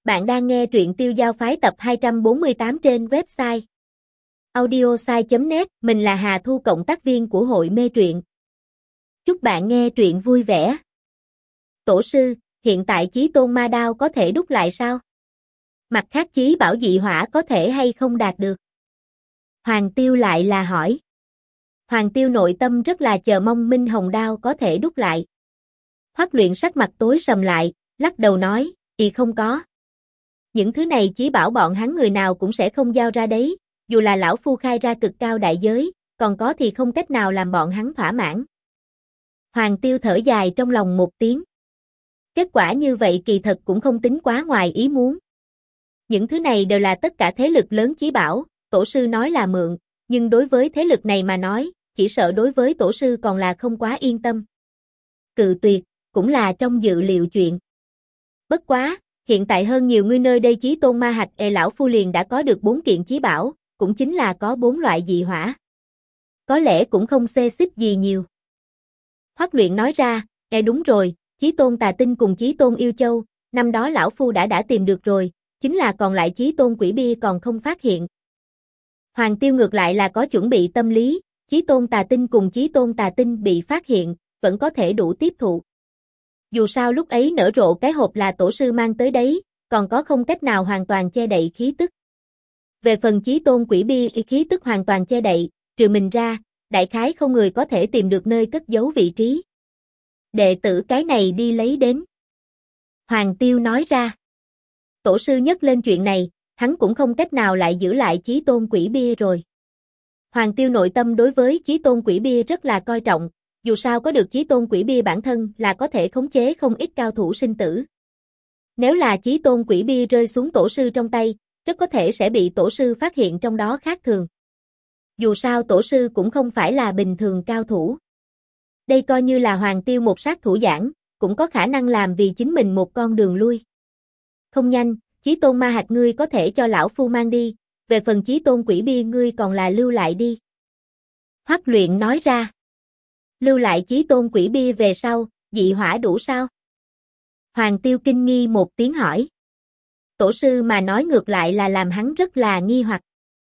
Bạn đang nghe truyện Tiêu Giao Phái tập 248 trên website audiosai.net. Mình là Hà Thu, cộng tác viên của hội mê truyện. Chúc bạn nghe truyện vui vẻ. Tổ sư, hiện tại Chí Tôn Ma Đao có thể đúc lại sao? Mặt khác chí bảo dị hỏa có thể hay không đạt được? Hoàng Tiêu lại là hỏi. Hoàng Tiêu nội tâm rất là chờ mong Minh Hồng Đao có thể đúc lại. Hoắc Luyện sắc mặt tối sầm lại, lắc đầu nói, không có. Những thứ này chí bảo bọn hắn người nào cũng sẽ không giao ra đấy, dù là lão phu khai ra cực cao đại giới, còn có thì không cách nào làm bọn hắn thỏa mãn. Hoàng Tiêu thở dài trong lòng một tiếng. Kết quả như vậy kỳ thật cũng không tính quá ngoài ý muốn. Những thứ này đều là tất cả thế lực lớn chí bảo, tổ sư nói là mượn, nhưng đối với thế lực này mà nói, chỉ sợ đối với tổ sư còn là không quá yên tâm. Cự tuyệt, cũng là trong dự liệu chuyện. Bất quá, hiện tại hơn nhiều người nơi đây Chí Tôn Ma Hạch lão phu liền đã có được 4 kiện chí bảo, cũng chính là có 4 loại dị hỏa. Có lẽ cũng không xê xích gì nhiều. Hoắc Luyện nói ra, đúng rồi, Chí Tôn Tà Tinh cùng Chí Tôn Yêu Châu, năm đó lão phu đã tìm được rồi, chính là còn lại Chí Tôn Quỷ Bia còn không phát hiện. Hoàng Tiêu ngược lại là có chuẩn bị tâm lý, Chí Tôn Tà Tinh cùng Chí Tôn Tà Tinh bị phát hiện, vẫn có thể đủ tiếp thụ. Dù sao lúc ấy nở rộ cái hộp là tổ sư mang tới đấy, còn có không cách nào hoàn toàn che đậy khí tức. Về phần Chí Tôn Quỷ Bia khí tức hoàn toàn che đậy, trừ mình ra, đại khái không người có thể tìm được nơi cất giấu vị trí. Đệ tử cái này đi lấy đến. Hoàng Tiêu nói ra. Tổ sư nhắc lên chuyện này, hắn cũng không cách nào lại giữ lại Chí Tôn Quỷ Bia rồi. Hoàng Tiêu nội tâm đối với Chí Tôn Quỷ Bia rất là coi trọng. Dù sao có được Chí Tôn Quỷ Bia bản thân là có thể khống chế không ít cao thủ sinh tử. Nếu là Chí Tôn Quỷ Bia rơi xuống tổ sư trong tay, rất có thể sẽ bị tổ sư phát hiện trong đó khác thường. Dù sao tổ sư cũng không phải là bình thường cao thủ. Đây coi như là Hoàng Tiêu một sát thủ giảng, cũng có khả năng làm vì chính mình một con đường lui. Không nhanh, Chí Tôn Ma Hạch ngươi có thể cho lão phu mang đi, về phần Chí Tôn Quỷ Bia ngươi còn là lưu lại đi. Hoắc Luyện nói ra. Lưu lại Chí Tôn Quỷ Bia về sau, dị hỏa đủ sao? Hoàng Tiêu kinh nghi một tiếng hỏi. Tổ sư mà nói ngược lại là làm hắn rất là nghi hoặc.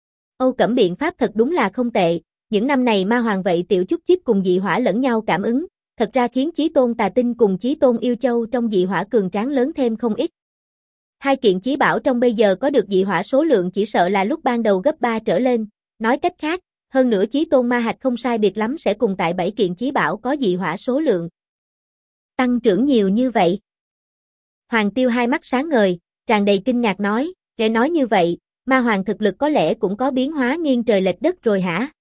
Âu Cẩm biện pháp thật đúng là không tệ, những năm này ma hoàng vậy tiểu chút chíp cùng dị hỏa lẫn nhau cảm ứng, thật ra khiến Chí Tôn Tà Tinh cùng Chí Tôn Yêu Châu trong dị hỏa cường tráng lớn thêm không ít. Hai kiện chí bảo trong bây giờ có được dị hỏa số lượng chỉ sợ là lúc ban đầu gấp 3 trở lên, nói cách khác, hơn nữa Chí Tôn Ma Hạch không sai biệt lắm sẽ cùng tại 7 kiện chí bảo có dị hỏa số lượng tăng trưởng nhiều như vậy. Hoàng Tiêu hai mắt sáng ngời, tràn đầy kinh ngạc nói, để nói như vậy, ma hoàng thực lực có lẽ cũng có biến hóa nghiêng trời lệch đất rồi hả?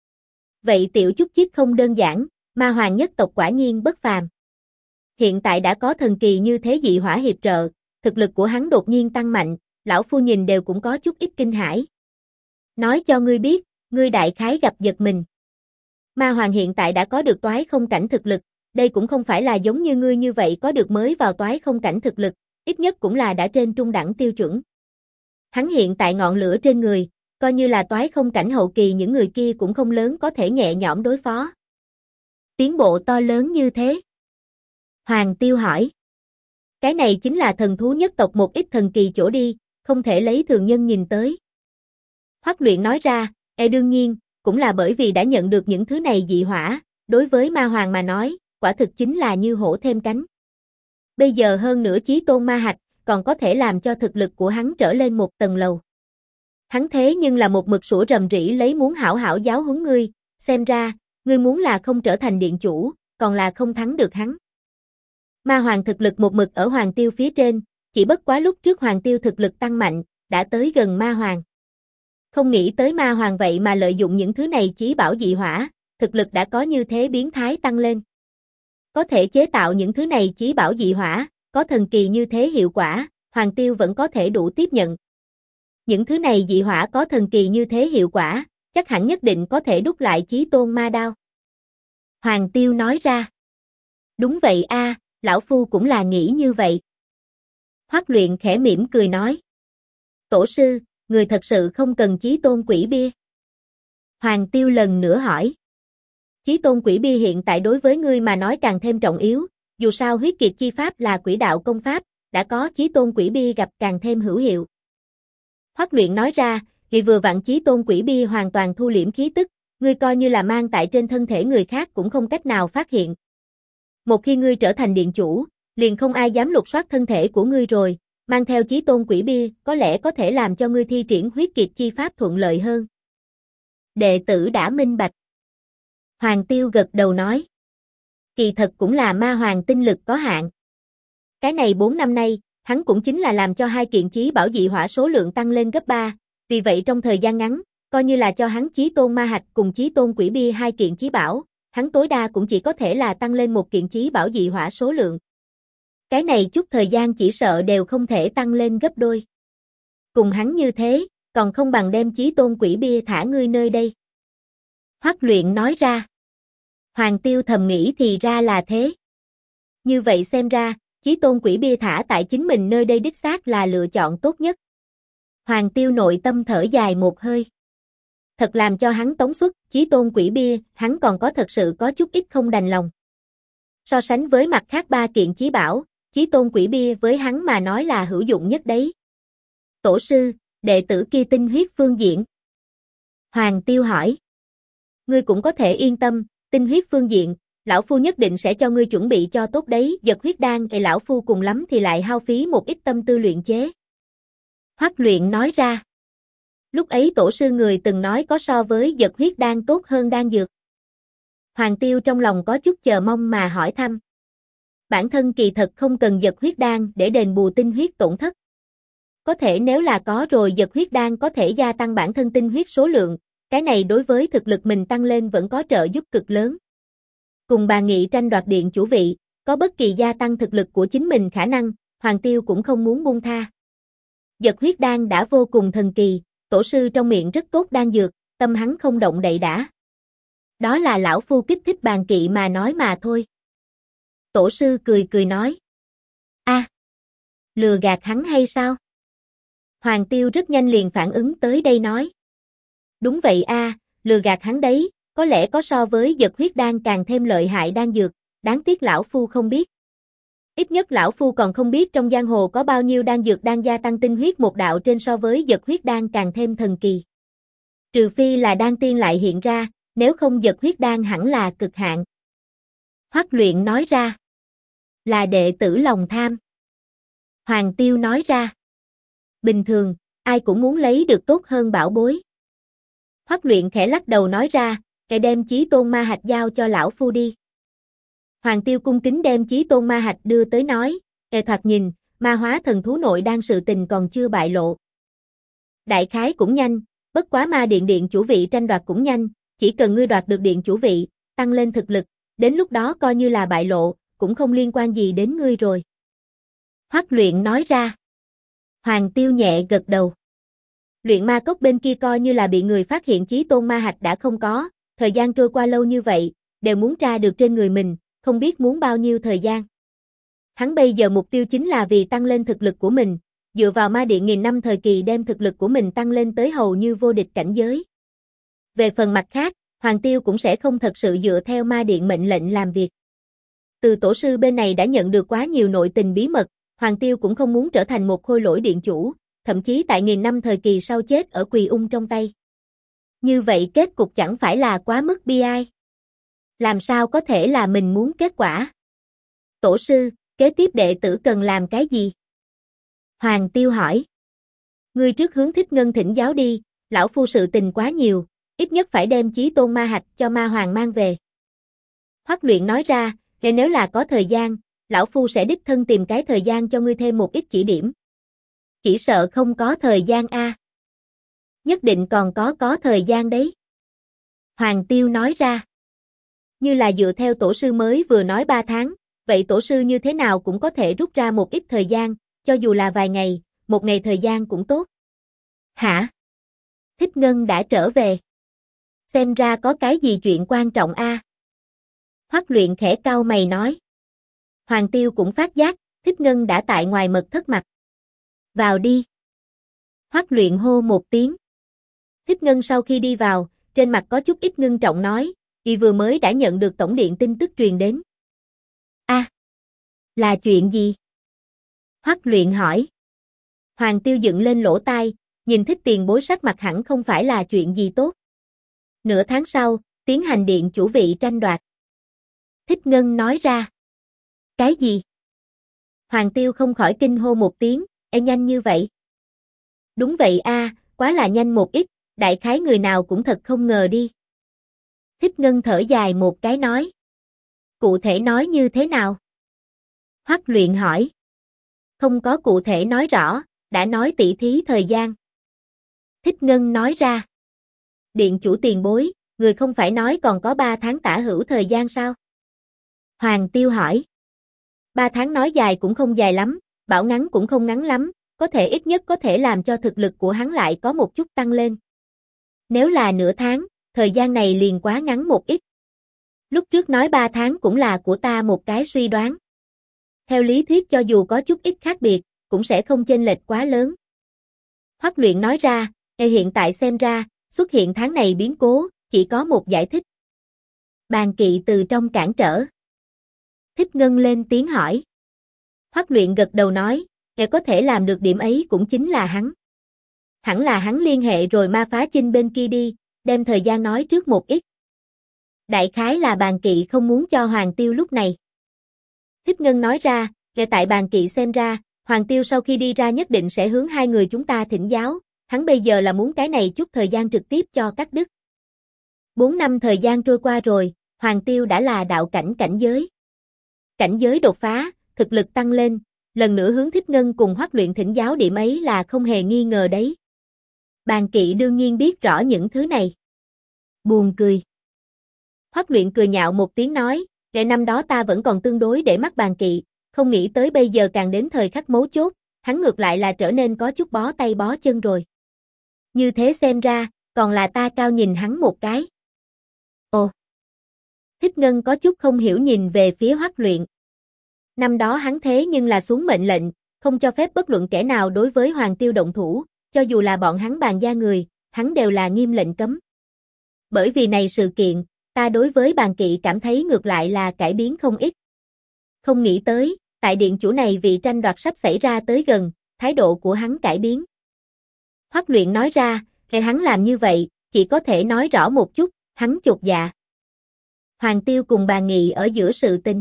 Vậy tiểu chút chíp không đơn giản, ma hoàng nhất tộc quả nhiên bất phàm. Hiện tại đã có thần kỳ như thế dị hỏa hiệp trợ, thực lực của hắn đột nhiên tăng mạnh, lão phu nhìn đều cũng có chút ít kinh hãi. Nói cho ngươi biết, ngươi đại khái gặp giật mình. Ma hoàng hiện tại đã có được toái không cảnh thực lực, đây cũng không phải là giống như ngươi như vậy có được mới vào toái không cảnh thực lực, ít nhất cũng là đã trên trung đẳng tiêu chuẩn. Hắn hiện tại ngọn lửa trên người, coi như là toái không cảnh hậu kỳ những người kia cũng không lớn có thể nhẹ nhõm đối phó. Tiến bộ to lớn như thế. Hoàng Tiêu hỏi. Cái này chính là thần thú nhất tộc một ít thần kỳ chỗ đi, không thể lấy thường nhân nhìn tới. Hoắc Luyện nói ra, đương nhiên, cũng là bởi vì đã nhận được những thứ này dị hỏa, đối với ma hoàng mà nói, quả thực chính là như hổ thêm cánh. Bây giờ hơn nữa Chí Tôn Ma Hạch, còn có thể làm cho thực lực của hắn trở lên một tầng lầu. Hắn thế nhưng là một mực sủa rầm rĩ lấy muốn hảo hảo giáo huấn ngươi, xem ra, ngươi muốn là không trở thành điện chủ, còn là không thắng được hắn. Ma hoàng thực lực một mực ở Hoàng Tiêu phía trên, chỉ bất quá lúc trước Hoàng Tiêu thực lực tăng mạnh, đã tới gần ma hoàng. Không nghĩ tới ma hoàng vậy mà lợi dụng những thứ này chí bảo dị hỏa, thực lực đã có như thế biến thái tăng lên. Có thể chế tạo những thứ này chí bảo dị hỏa, có thần kỳ như thế hiệu quả, Hoàng Tiêu vẫn có thể đủ tiếp nhận. Những thứ này dị hỏa có thần kỳ như thế hiệu quả, chắc hẳn nhất định có thể đúc lại Chí Tôn Ma Đao. Hoàng Tiêu nói ra. Đúng vậy a, lão phu cũng là nghĩ như vậy. Hoắc Luyện khẽ mỉm cười nói. Tổ sư, người thật sự không cần Chí Tôn Quỷ Bia. Hoàng Tiêu lần nữa hỏi. Chí Tôn Quỷ Bia hiện tại đối với ngươi mà nói càng thêm trọng yếu, dù sao huyết kiệt chi pháp là quỷ đạo công pháp, đã có chí tôn quỷ bia gặp càng thêm hữu hiệu. Hoắc Luyện nói ra, vì vừa vặn chí tôn quỷ bia hoàn toàn thu liễm khí tức, ngươi coi như là mang tại trên thân thể người khác cũng không cách nào phát hiện. Một khi ngươi trở thành điện chủ, liền không ai dám lục soát thân thể của ngươi rồi, mang theo chí tôn quỷ bia có lẽ có thể làm cho ngươi thi triển huyết kiệt chi pháp thuận lợi hơn. Đệ tử đã minh bạch. Hoàng Tiêu gật đầu nói. Kỳ thật cũng là ma hoàng tinh lực có hạn. Cái này 4 năm nay, hắn cũng chính là làm cho 2 kiện chí bảo dị hỏa số lượng tăng lên gấp 3, vì vậy trong thời gian ngắn, coi như là cho hắn chí tôn ma hạch cùng chí tôn quỷ bia 2 kiện chí bảo, hắn tối đa cũng chỉ có thể là tăng lên 1 kiện chí bảo dị hỏa số lượng. Cái này chút thời gian chỉ sợ đều không thể tăng lên gấp đôi. Cùng hắn như thế, còn không bằng đem chí tôn quỷ bia thả ngươi nơi đây. Hoắc Luyện nói ra. Hoàng Tiêu thầm nghĩ thì ra là thế. Như vậy xem ra, chí tôn quỷ bia thả tại chính mình nơi đây đích xác là lựa chọn tốt nhất. Hoàng Tiêu nội tâm thở dài một hơi. Thật làm cho hắn tống xuất chí tôn quỷ bia, hắn còn có thật sự có chút ít không đành lòng. So sánh với mặt khác 3 kiện chí bảo, chí tôn quỷ bia với hắn mà nói là hữu dụng nhất đấy. Tổ sư, đệ tử kia tinh huyết phương diện. Hoàng Tiêu hỏi. Ngươi cũng có thể yên tâm, tinh huyết phương diện, lão phu nhất định sẽ cho ngươi chuẩn bị cho tốt đấy, giật huyết đan thì lão phu cùng lắm thì lại hao phí một ít tâm tư luyện chế. Hoắc Luyện nói ra. Lúc ấy tổ sư người từng nói có so với giật huyết đan tốt hơn đan dược. Hoàng Tiêu trong lòng có chút chờ mong mà hỏi thăm. Bản thân kỳ thật không cần giật huyết đan để đền bù tinh huyết tổn thất. Có thể nếu là có rồi giật huyết đan có thể gia tăng bản thân tinh huyết số lượng, cái này đối với thực lực mình tăng lên vẫn có trợ giúp cực lớn. Cùng bà Nghị tranh đoạt điện chủ vị, có bất kỳ gia tăng thực lực của chính mình khả năng, Hoàng Tiêu cũng không muốn buông tha. Giật huyết đan đã vô cùng thần kỳ, tổ sư trong miệng rất tốt đan dược, tâm hắn không động đậy đã. Đó là lão phu kích thích bàn kỵ mà nói mà thôi. Tổ sư cười cười nói. Lừa gạt hắn hay sao? Hoàng Tiêu rất nhanh liền phản ứng tới đây nói. Đúng vậy lừa gạt hắn đấy, có lẽ có so với giật huyết đan càng thêm lợi hại đan dược, đáng tiếc lão phu không biết. Ít nhất lão phu còn không biết trong giang hồ có bao nhiêu đan dược đang gia tăng tinh huyết một đạo trên so với giật huyết đan càng thêm thần kỳ. Trừ phi là đan tiên lại hiện ra, nếu không giật huyết đan hẳn là cực hạn. Hoắc Luyện nói ra. Là đệ tử lòng tham. Hoàng Tiêu nói ra. Bình thường, ai cũng muốn lấy được tốt hơn bảo bối. Hoắc Luyện khẽ lắc đầu nói ra, kẻ đem chí tôn ma hạch giao cho lão phu đi. Hoàng Tiêu cung kính đem chí tôn ma hạch đưa tới nói, kẻ thoạt nhìn, ma hóa thần thú nội đang sự tình còn chưa bại lộ. Đại khái cũng nhanh, bất quá ma điện chủ vị tranh đoạt cũng nhanh, chỉ cần ngươi đoạt được điện chủ vị, tăng lên thực lực, đến lúc đó coi như là bại lộ, cũng không liên quan gì đến ngươi rồi. Hoắc Luyện nói ra. Hoàng Tiêu nhẹ gật đầu. Luyện ma cốc bên kia coi như là bị người phát hiện chí tôn ma hạch đã không có, thời gian trôi qua lâu như vậy, đều muốn tra được trên người mình, không biết muốn bao nhiêu thời gian. Hắn bây giờ mục tiêu chính là vì tăng lên thực lực của mình, dựa vào ma điện nghìn năm thời kỳ đem thực lực của mình tăng lên tới hầu như vô địch cảnh giới. Về phần mặt khác, Hoàng Tiêu cũng sẽ không thật sự dựa theo ma điện mệnh lệnh làm việc. Từ tổ sư bên này đã nhận được quá nhiều nội tình bí mật, Hoàng Tiêu cũng không muốn trở thành một khôi lỗi điện chủ, thậm chí tại nghìn năm thời kỳ sau chết ở Quỳ Ung trong tay. Như vậy kết cục chẳng phải là quá mức bi ai. Làm sao có thể là mình muốn kết quả? Tổ sư, kế tiếp đệ tử cần làm cái gì? Hoàng Tiêu hỏi. Ngươi trước hướng Thích Ngân thỉnh giáo đi, lão phu sự tình quá nhiều, ít nhất phải đem chí tôn ma hạch cho ma hoàng mang về. Hoắc Luyện nói ra, nếu là có thời gian, lão phu sẽ đích thân tìm cái thời gian cho ngươi thêm một ít chỉ điểm. Chỉ sợ không có thời gian Nhất định còn có thời gian đấy. Hoàng Tiêu nói ra. Như là dựa theo tổ sư mới vừa nói 3 tháng, vậy tổ sư như thế nào cũng có thể rút ra một ít thời gian, cho dù là vài ngày, một ngày thời gian cũng tốt. Hả? Thích Ngân đã trở về. Xem ra có cái gì chuyện quan trọng Hoắc Luyện khẽ cau mày nói. Hoàng Tiêu cũng phát giác, Thích Ngân đã tại ngoài mật thất mặt. Vào đi. Hoắc Luyện hô một tiếng. Thích Ngân sau khi đi vào, trên mặt có chút ít ngưng trọng nói, y vừa mới đã nhận được tổng điện tin tức truyền đến. Là chuyện gì? Hoắc Luyện hỏi. Hoàng Tiêu dựng lên lỗ tai, nhìn Thích Tiền Bối sắc mặt hẳn không phải là chuyện gì tốt. Nửa tháng sau, tiến hành điện chủ vị tranh đoạt. Thích Ngân nói ra. Cái gì? Hoàng Tiêu không khỏi kinh hô một tiếng, nhanh như vậy. Đúng vậy a, quá là nhanh một ít, đại khái người nào cũng thật không ngờ đi. Thích Ngân thở dài một cái nói. Cụ thể nói như thế nào? Hoắc Luyện hỏi. Không có cụ thể nói rõ, đã nói tỉ thí thời gian. Thích Ngân nói ra. Điện chủ tiền bối, người không phải nói còn có 3 tháng tả hữu thời gian sao? Hoàng Tiêu hỏi. 3 tháng nói dài cũng không dài lắm, bảo ngắn cũng không ngắn lắm, có thể ít nhất có thể làm cho thực lực của hắn lại có một chút tăng lên. Nếu là nửa tháng, thời gian này liền quá ngắn một ít. Lúc trước nói 3 tháng cũng là của ta một cái suy đoán. Theo lý thuyết cho dù có chút ít khác biệt, cũng sẽ không chênh lệch quá lớn. Hoắc Luyện nói ra, hiện tại xem ra, xuất hiện tháng này biến cố, chỉ có một giải thích. Bàn kỵ từ trong cản trở. Thích Ngân lên tiếng hỏi. Hoắc Luyện gật đầu nói, có thể làm được điểm ấy cũng chính là hắn. Hẳn là hắn liên hệ rồi ma phá chinh bên kia đi, đem thời gian nói trước một ít. Đại khái là bàn kỵ không muốn cho Hoàng Tiêu lúc này. Thích Ngân nói ra, tại bàn kỵ xem ra, Hoàng Tiêu sau khi đi ra nhất định sẽ hướng hai người chúng ta thỉnh giáo, hắn bây giờ là muốn cái này chút thời gian trực tiếp cho cắt đứt. 4 năm thời gian trôi qua rồi, Hoàng Tiêu đã là đạo cảnh cảnh giới. Cảnh giới đột phá, thực lực tăng lên, lần nữa hướng Thích Ngân cùng Hoắc Luyện thỉnh giáo điểm ấy là không hề nghi ngờ đấy. Bàn kỵ đương nhiên biết rõ những thứ này. Buồn cười. Hoắc Luyện cười nhạo một tiếng nói, năm đó ta vẫn còn tương đối để mắt bàn kỵ, không nghĩ tới bây giờ càng đến thời khắc mấu chốt, hắn ngược lại là trở nên có chút bó tay bó chân rồi. Như thế xem ra, còn là ta cao nhìn hắn một cái. Ồ! Thích Ngân có chút không hiểu nhìn về phía Hoắc Luyện. Năm đó hắn thế nhưng là xuống mệnh lệnh, không cho phép bất luận kẻ nào đối với Hoàng Tiêu động thủ, cho dù là bọn hắn bàn gia người, hắn đều là nghiêm lệnh cấm. Bởi vì này sự kiện, ta đối với bàn kỵ cảm thấy ngược lại là cải biến không ít. Không nghĩ tới, tại điện chủ này vị tranh đoạt sắp xảy ra tới gần, thái độ của hắn cải biến. Hoắc Luyện nói ra, hắn làm như vậy, chỉ có thể nói rõ một chút, hắn chột dạ. Hoàng Tiêu cùng Bàn Nghị ở giữa sự tình.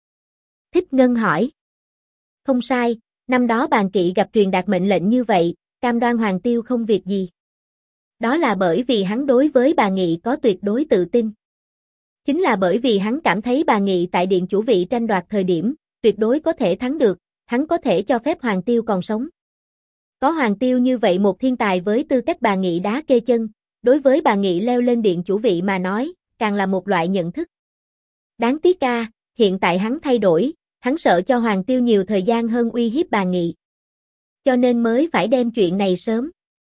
Thích Ngân hỏi. Không sai, năm đó Bàn Kỵ gặp truyền đạt mệnh lệnh như vậy, cam đoan Hoàng Tiêu không việc gì. Đó là bởi vì hắn đối với Bàn Nghị có tuyệt đối tự tin. Chính là bởi vì hắn cảm thấy Bàn Nghị tại điện chủ vị tranh đoạt thời điểm, tuyệt đối có thể thắng được, hắn có thể cho phép Hoàng Tiêu còn sống. Có Hoàng Tiêu như vậy một thiên tài với tư cách Bàn Nghị đá kê chân, đối với Bàn Nghị leo lên điện chủ vị mà nói, càng là một loại nhận thức. Đáng tiếc a, hiện tại hắn thay đổi, hắn sợ cho Hoàng Tiêu nhiều thời gian hơn uy hiếp Bàn Nghị. Cho nên mới phải đem chuyện này sớm.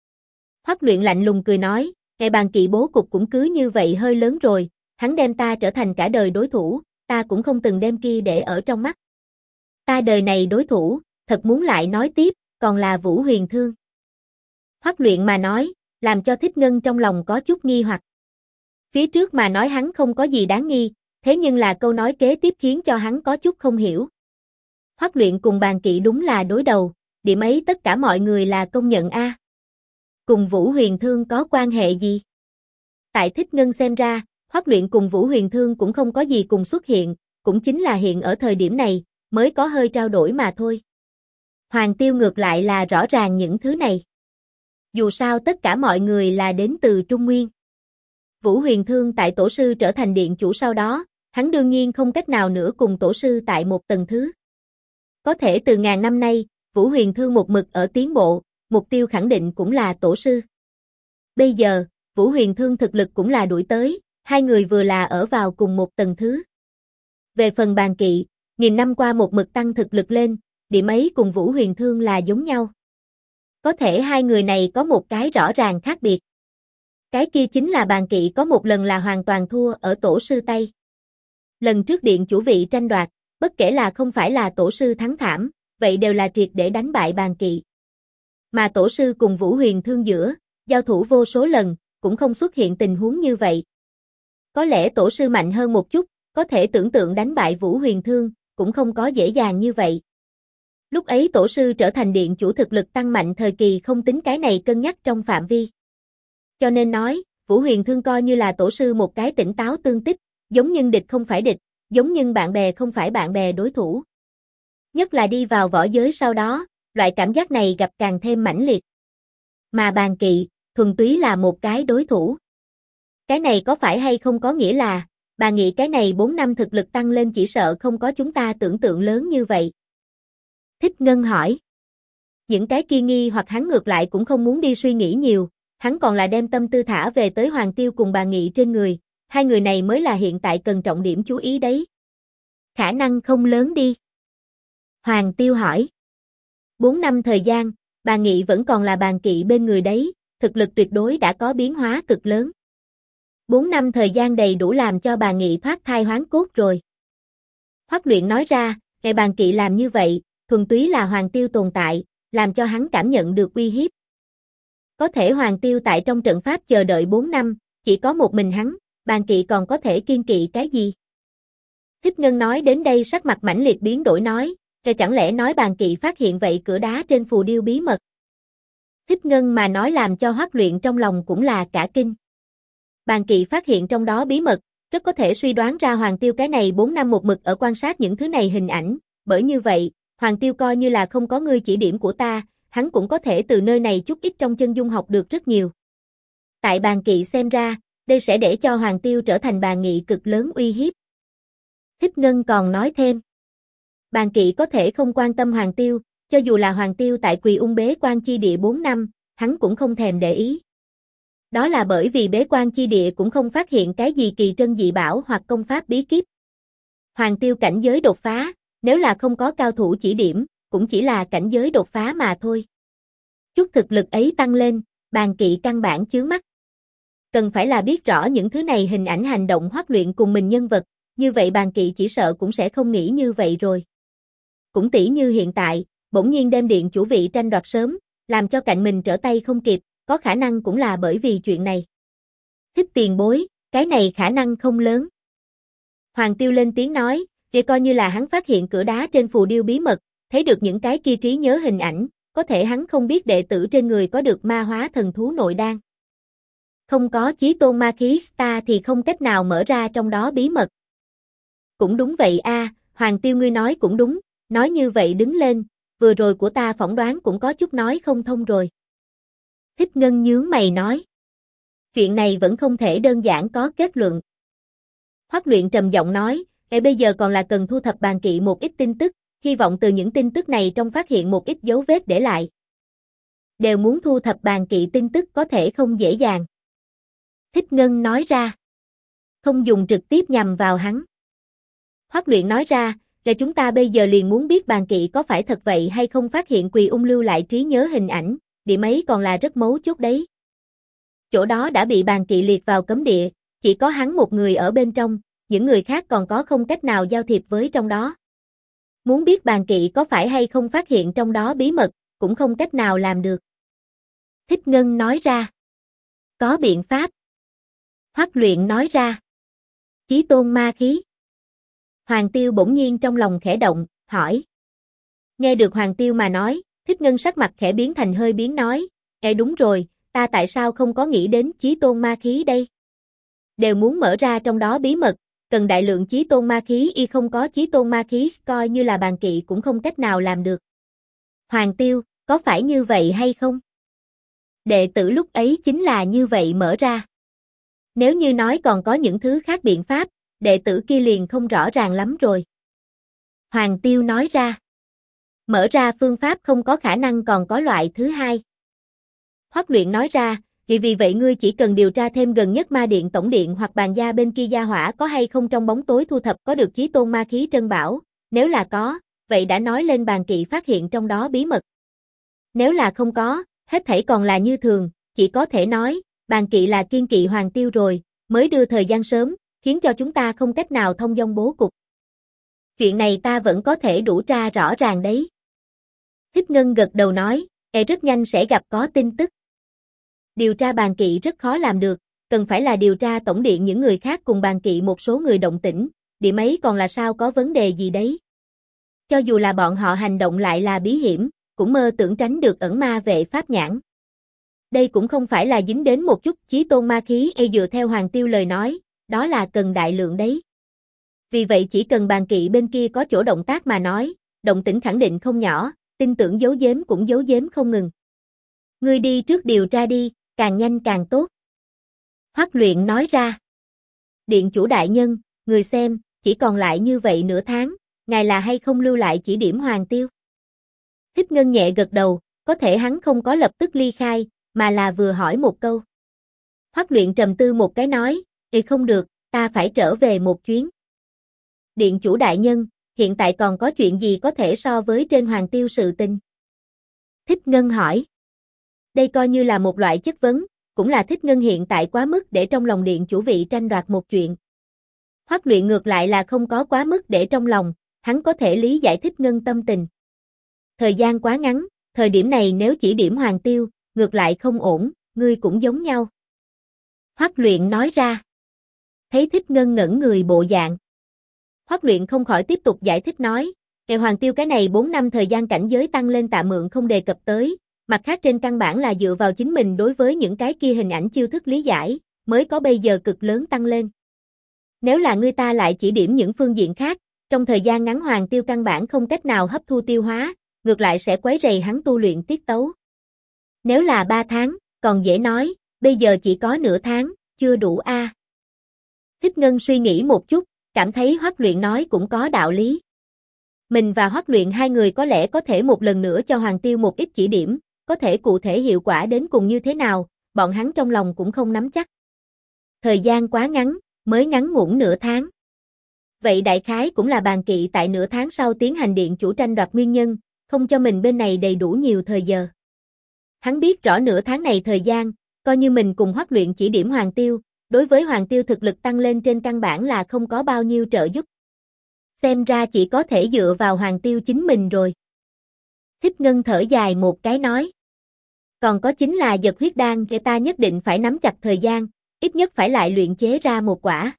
Hoắc Luyện lạnh lùng cười nói, Bàn Kỵ bố cục cũng cứ như vậy hơi lớn rồi, hắn đem ta trở thành cả đời đối thủ, ta cũng không từng đem kia để ở trong mắt. Ta đời này đối thủ, thật muốn lại nói tiếp, còn là Vũ Huyền Thương. Hoắc Luyện mà nói, làm cho Thích Ngân trong lòng có chút nghi hoặc. Phía trước mà nói hắn không có gì đáng nghi, thế nhưng là câu nói kế tiếp khiến cho hắn có chút không hiểu. Hoắc Luyện cùng Bàn Kỵ đúng là đối đầu, điểm ấy tất cả mọi người là công nhận a. Cùng Vũ Huyền Thương có quan hệ gì? Tại Thích Ngân xem ra, Hoắc Luyện cùng Vũ Huyền Thương cũng không có gì cùng xuất hiện, cũng chính là hiện ở thời điểm này, mới có hơi trao đổi mà thôi. Hoàng Tiêu ngược lại là rõ ràng những thứ này. Dù sao tất cả mọi người là đến từ Trung Nguyên. Vũ Huyền Thương tại tổ sư trở thành điện chủ sau đó, hắn đương nhiên không cách nào nữa cùng tổ sư tại một tầng thứ. Có thể từ ngàn năm nay, Vũ Huyền Thương một mực ở tiến bộ, mục tiêu khẳng định cũng là tổ sư. Bây giờ, Vũ Huyền Thương thực lực cũng là đuổi tới, hai người vừa là ở vào cùng một tầng thứ. Về phần Bàn Kỵ, nghìn năm qua một mực tăng thực lực lên, điểm ấy cùng Vũ Huyền Thương là giống nhau. Có thể hai người này có một cái rõ ràng khác biệt. Cái kia chính là Bàn Kỵ có một lần là hoàn toàn thua ở tổ sư tay. Lần trước điện chủ vị tranh đoạt, bất kể là không phải là tổ sư thắng thảm, vậy đều là triệt để đánh bại Bàn Kỵ. Mà tổ sư cùng Vũ Huyền Thương giữa, giao thủ vô số lần, cũng không xuất hiện tình huống như vậy. Có lẽ tổ sư mạnh hơn một chút, có thể tưởng tượng đánh bại Vũ Huyền Thương, cũng không có dễ dàng như vậy. Lúc ấy tổ sư trở thành điện chủ thực lực tăng mạnh thời kỳ không tính cái này cân nhắc trong phạm vi. Cho nên nói, Vũ Huyền Thương coi như là tổ sư một cái tỉnh táo tương tích, giống như địch không phải địch, giống như bạn bè không phải bạn bè đối thủ. Nhất là đi vào võ giới sau đó, loại cảm giác này gặp càng thêm mãnh liệt. Mà Bàn Kỵ, thuần túy là một cái đối thủ. Cái này có phải hay không có nghĩa là, bà nghĩ cái này 4 năm thực lực tăng lên chỉ sợ không có chúng ta tưởng tượng lớn như vậy. Thích Ngân hỏi. Những cái kia nghi hoặc hắn ngược lại cũng không muốn đi suy nghĩ nhiều, hắn còn là đem tâm tư thả về tới Hoàng Tiêu cùng bà Nghị trên người, hai người này mới là hiện tại cần trọng điểm chú ý đấy. Khả năng không lớn đi. Hoàng Tiêu hỏi. 4 năm thời gian, bà Nghị vẫn còn là Bàn Kỵ bên người đấy, thực lực tuyệt đối đã có biến hóa cực lớn. 4 năm thời gian đầy đủ làm cho bà Nghị thoát thai hoán cốt rồi. Hoắc Luyện nói ra, ngày Bàn Kỵ làm như vậy, thuần túy là Hoàng Tiêu tồn tại, làm cho hắn cảm nhận được uy hiếp. Có thể Hoàng Tiêu tại trong trận pháp chờ đợi 4 năm, chỉ có một mình hắn, Bàn Kỵ còn có thể kiên kỵ cái gì? Thích Ngân nói đến đây sắc mặt mãnh liệt biến đổi nói, chẳng lẽ nói Bàn Kỵ phát hiện vậy cửa đá trên phù điêu bí mật? Thích Ngân mà nói làm cho Hoắc Luyện trong lòng cũng là cả kinh. Bàn Kỵ phát hiện trong đó bí mật, rất có thể suy đoán ra Hoàng Tiêu cái này 4 năm một mực ở quan sát những thứ này hình ảnh, bởi như vậy, Hoàng Tiêu coi như là không có ngươi chỉ điểm của ta, hắn cũng có thể từ nơi này chút ít trong chân dung học được rất nhiều. Tại Bàn Kỵ xem ra, đây sẽ để cho Hoàng Tiêu trở thành Bàn Nghị cực lớn uy hiếp. Thích Ngân còn nói thêm. Bàn Kỵ có thể không quan tâm Hoàng Tiêu, cho dù là Hoàng Tiêu tại Quỳ Ung bế quan chi địa 4 năm, hắn cũng không thèm để ý. Đó là bởi vì bế quan chi địa cũng không phát hiện cái gì kỳ trân dị bảo hoặc công pháp bí kíp. Hoàng Tiêu cảnh giới đột phá, nếu là không có cao thủ chỉ điểm, cũng chỉ là cảnh giới đột phá mà thôi. Chút thực lực ấy tăng lên, Bàn Kỵ căn bản chướng mắt. Cần phải là biết rõ những thứ này hình ảnh hành động Hoắc Luyện cùng mình nhân vật, như vậy Bàn Kỵ chỉ sợ cũng sẽ không nghĩ như vậy rồi. Cũng tỉ như hiện tại, bỗng nhiên đem điện chủ vị tranh đoạt sớm, làm cho cạnh mình trở tay không kịp, có khả năng cũng là bởi vì chuyện này. Thích tiền bối, cái này khả năng không lớn. Hoàng Tiêu lên tiếng nói, vậy coi như là hắn phát hiện cửa đá trên phù điêu bí mật, thấy được những cái kia trí nhớ hình ảnh, có thể hắn không biết đệ tử trên người có được ma hóa thần thú nội đan. Không có chí tôn ma khí ta thì không cách nào mở ra trong đó bí mật. Cũng đúng vậy a, Hoàng Tiêu ngươi nói cũng đúng, nói như vậy đứng lên, vừa rồi của ta phỏng đoán cũng có chút nói không thông rồi. Thích Ngân nhướng mày nói. Chuyện này vẫn không thể đơn giản có kết luận. Hoắc Luyện trầm giọng nói, bây giờ còn là cần thu thập Bàn Kỵ một ít tin tức, hy vọng từ những tin tức này trong phát hiện một ít dấu vết để lại. Đều muốn thu thập Bàn Kỵ tin tức có thể không dễ dàng. Thích Ngân nói ra. Không dùng trực tiếp nhằm vào hắn. Hoắc Luyện nói ra, chúng ta bây giờ liền muốn biết Bàn Kỵ có phải thật vậy hay không phát hiện Quỳ Ung lưu lại trí nhớ hình ảnh, điểm ấy còn là rất mấu chốt đấy. Chỗ đó đã bị Bàn Kỵ liệt vào cấm địa, chỉ có hắn một người ở bên trong, những người khác còn có không cách nào giao thiệp với trong đó. Muốn biết Bàn Kỵ có phải hay không phát hiện trong đó bí mật, cũng không cách nào làm được. Thích Ngân nói ra. Có biện pháp. Hoắc Luyện nói ra. Chí tôn ma khí. Hoàng Tiêu bỗng nhiên trong lòng khẽ động, hỏi. Nghe được Hoàng Tiêu mà nói, Thích Ngân sắc mặt khẽ biến thành hơi biến nói, đúng rồi, ta tại sao không có nghĩ đến chí tôn ma khí đây? Đều muốn mở ra trong đó bí mật, cần đại lượng chí tôn ma khí y không có chí tôn ma khí coi như là Bàn Kỵ cũng không cách nào làm được. Hoàng Tiêu, có phải như vậy hay không? Đệ tử lúc ấy chính là như vậy mở ra. Nếu như nói còn có những thứ khác biện pháp, đệ tử kia liền không rõ ràng lắm rồi. Hoàng Tiêu nói ra. Mở ra phương pháp không có khả năng còn có loại thứ hai. Hoắc Luyện nói ra, vì vậy ngươi chỉ cần điều tra thêm gần nhất ma điện tổng điện hoặc bàn gia bên kia gia hỏa có hay không trong bóng tối thu thập có được chí tôn ma khí trân bảo, nếu là có, vậy đã nói lên Bàn Kỵ phát hiện trong đó bí mật. Nếu là không có, hết thảy còn là như thường, chỉ có thể nói, Bàn Kỵ là kiên kỵ Hoàng Tiêu rồi, mới đưa thời gian sớm, khiến cho chúng ta không cách nào thông dong bố cục. Chuyện này ta vẫn có thể đủ tra rõ ràng đấy. Thích Ngân gật đầu nói, rất nhanh sẽ gặp có tin tức. Điều tra Bàn Kỵ rất khó làm được, cần phải là điều tra tổng điện những người khác cùng Bàn Kỵ một số người động tĩnh, điểm ấy còn là sao có vấn đề gì đấy. Cho dù là bọn họ hành động lại là bí hiểm, cũng mơ tưởng tránh được ẩn ma vệ pháp nhãn. Đây cũng không phải là dính đến một chút chí tôn ma khí dựa theo Hoàng Tiêu lời nói, đó là cần đại lượng đấy. Vì vậy chỉ cần bàn kỵ bên kia có chỗ động tác mà nói, động tĩnh khẳng định không nhỏ, tin tưởng giấu giếm cũng giấu giếm không ngừng. Ngươi đi trước điều tra đi, càng nhanh càng tốt. Hoắc Luyện nói ra. Điện chủ đại nhân, người xem, chỉ còn lại như vậy nửa tháng, ngài là hay không lưu lại chỉ điểm Hoàng Tiêu? Thích Ngân nhẹ gật đầu, có thể hắn không có lập tức ly khai, mà là vừa hỏi một câu. Hoắc Luyện trầm tư một cái nói, không được, ta phải trở về một chuyến. Điện chủ đại nhân, hiện tại còn có chuyện gì có thể so với trên Hoàng Tiêu sự tình? Thích Ngân hỏi. Đây coi như là một loại chất vấn, cũng là Thích Ngân hiện tại quá mức để trong lòng điện chủ vị tranh đoạt một chuyện. Hoắc Luyện ngược lại là không có quá mức để trong lòng, hắn có thể lý giải Thích Ngân tâm tình. Thời gian quá ngắn, thời điểm này nếu chỉ điểm Hoàng Tiêu, ngược lại không ổn, ngươi cũng giống nhau. Hoắc Luyện nói ra. Thấy Thích Ngân ngẩn người bộ dạng. Hoắc Luyện không khỏi tiếp tục giải thích nói, Hoàng Tiêu cái này 4 năm thời gian cảnh giới tăng lên tạ mượn không đề cập tới, mặt khác trên căn bản là dựa vào chính mình đối với những cái kia hình ảnh chiêu thức lý giải, mới có bây giờ cực lớn tăng lên. Nếu là người ta lại chỉ điểm những phương diện khác, trong thời gian ngắn Hoàng Tiêu căn bản không cách nào hấp thu tiêu hóa, ngược lại sẽ quấy rầy hắn tu luyện tiết tấu. Nếu là 3 tháng, còn dễ nói, bây giờ chỉ có nửa tháng, chưa đủ a. Thích Ngân suy nghĩ một chút, cảm thấy Hoắc Luyện nói cũng có đạo lý. Mình và Hoắc Luyện hai người có lẽ có thể một lần nữa cho Hoàng Tiêu một ít chỉ điểm, có thể cụ thể hiệu quả đến cùng như thế nào, bọn hắn trong lòng cũng không nắm chắc. Thời gian quá ngắn, mới ngắn ngủn nửa tháng. Vậy đại khái cũng là bàn kỵ tại nửa tháng sau tiến hành điện chủ tranh đoạt nguyên nhân, không cho mình bên này đầy đủ nhiều thời giờ. Hắn biết rõ nửa tháng này thời gian, coi như mình cùng Hoắc Luyện chỉ điểm Hoàng Tiêu, đối với Hoàng Tiêu thực lực tăng lên trên căn bản là không có bao nhiêu trợ giúp. Xem ra chỉ có thể dựa vào Hoàng Tiêu chính mình rồi. Thích Ngân thở dài một cái nói. Còn có chính là dật huyết đan, người ta nhất định phải nắm chặt thời gian, ít nhất phải lại luyện chế ra một quả.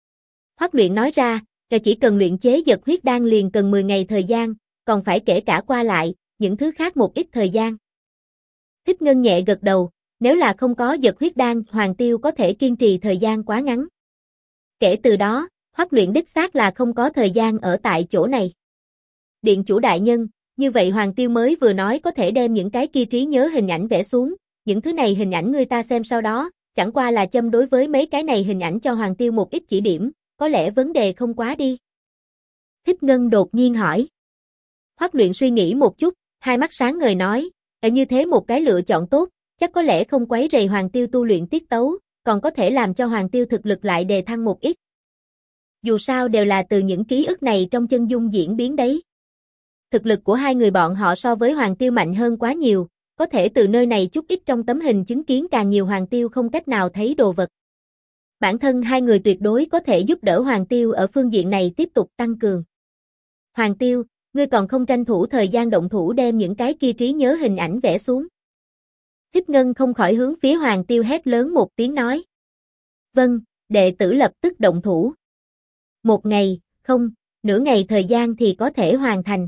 Hoắc Luyện nói ra, chỉ cần luyện chế dật huyết đan liền cần 10 ngày thời gian, còn phải kể cả qua lại, những thứ khác một ít thời gian. Thích Ngân nhẹ gật đầu, nếu là không có dật huyết đan, Hoàng Tiêu có thể kiên trì thời gian quá ngắn. Kể từ đó, Hoắc Luyện đích xác là không có thời gian ở tại chỗ này. Điện chủ đại nhân, như vậy Hoàng Tiêu mới vừa nói có thể đem những cái kia trí nhớ hình ảnh vẽ xuống, những thứ này hình ảnh người ta xem sau đó, chẳng qua là châm đối với mấy cái này hình ảnh cho Hoàng Tiêu một ít chỉ điểm, có lẽ vấn đề không quá đi. Thích Ngân đột nhiên hỏi. Hoắc Luyện suy nghĩ một chút, hai mắt sáng ngời nói, như thế một cái lựa chọn tốt, chắc có lẽ không quấy rầy Hoàng Tiêu tu luyện tiết tấu, còn có thể làm cho Hoàng Tiêu thực lực lại đề thăng một ít. Dù sao đều là từ những ký ức này trong chân dung diễn biến đấy. Thực lực của hai người bọn họ so với Hoàng Tiêu mạnh hơn quá nhiều, có thể từ nơi này chút ít trong tấm hình chứng kiến càng nhiều Hoàng Tiêu không cách nào thấy đồ vật. Bản thân hai người tuyệt đối có thể giúp đỡ Hoàng Tiêu ở phương diện này tiếp tục tăng cường. Hoàng Tiêu, ngươi còn không tranh thủ thời gian động thủ đem những cái kia trí nhớ hình ảnh vẽ xuống. Thích Ngân không khỏi hướng phía Hoàng Tiêu hét lớn một tiếng nói. Vâng, đệ tử lập tức động thủ. 1 ngày, không, nửa ngày thời gian thì có thể hoàn thành.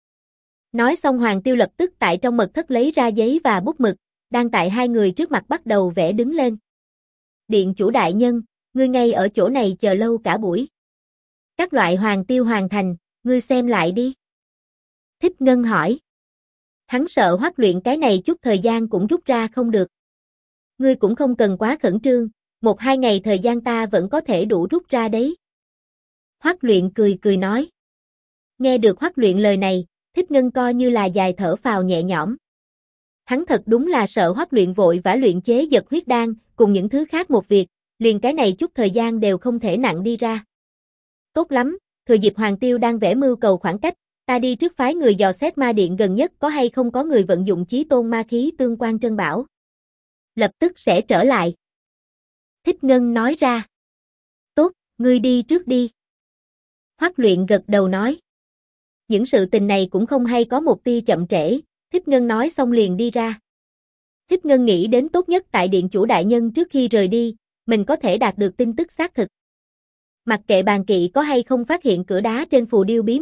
Nói xong Hoàng Tiêu lập tức tại trong mật thất lấy ra giấy và bút mực, đang tại hai người trước mặt bắt đầu vẽ đứng lên. Điện chủ đại nhân, ngươi ngay ở chỗ này chờ lâu cả buổi. Các loại Hoàng Tiêu hoàn thành, ngươi xem lại đi. Thích Ngân hỏi. Hắn sợ Hoắc Luyện cái này chút thời gian cũng rút ra không được. Ngươi cũng không cần quá khẩn trương, 1-2 ngày thời gian ta vẫn có thể đủ rút ra đấy. Hoắc Luyện cười cười nói. Nghe được Hoắc Luyện lời này, Thích Ngân coi như là dài thở phào nhẹ nhõm. Hắn thật đúng là sợ Hoắc Luyện vội vã luyện chế dật huyết đan, cùng những thứ khác một việc, liền cái này chút thời gian đều không thể nặng đi ra. Tốt lắm, thừa dịp Hoàng Tiêu đang vẽ mưu cầu khoảng cách, ta đi trước phái người dò xét ma điện gần nhất có hay không có người vận dụng chí tôn ma khí tương quan trân bảo. Lập tức sẽ trở lại. Thích Ngân nói ra. Tốt, ngươi đi trước đi. Hoắc Luyện gật đầu nói. Những sự tình này cũng không hay có một tia chậm trễ, Thích Ngân nói xong liền đi ra. Thích Ngân nghĩ đến tốt nhất tại điện chủ đại nhân trước khi rời đi, mình có thể đạt được tin tức xác thực. Mặc kệ bàn kỵ có hay không phát hiện cửa đá trên phù điêu bí mật,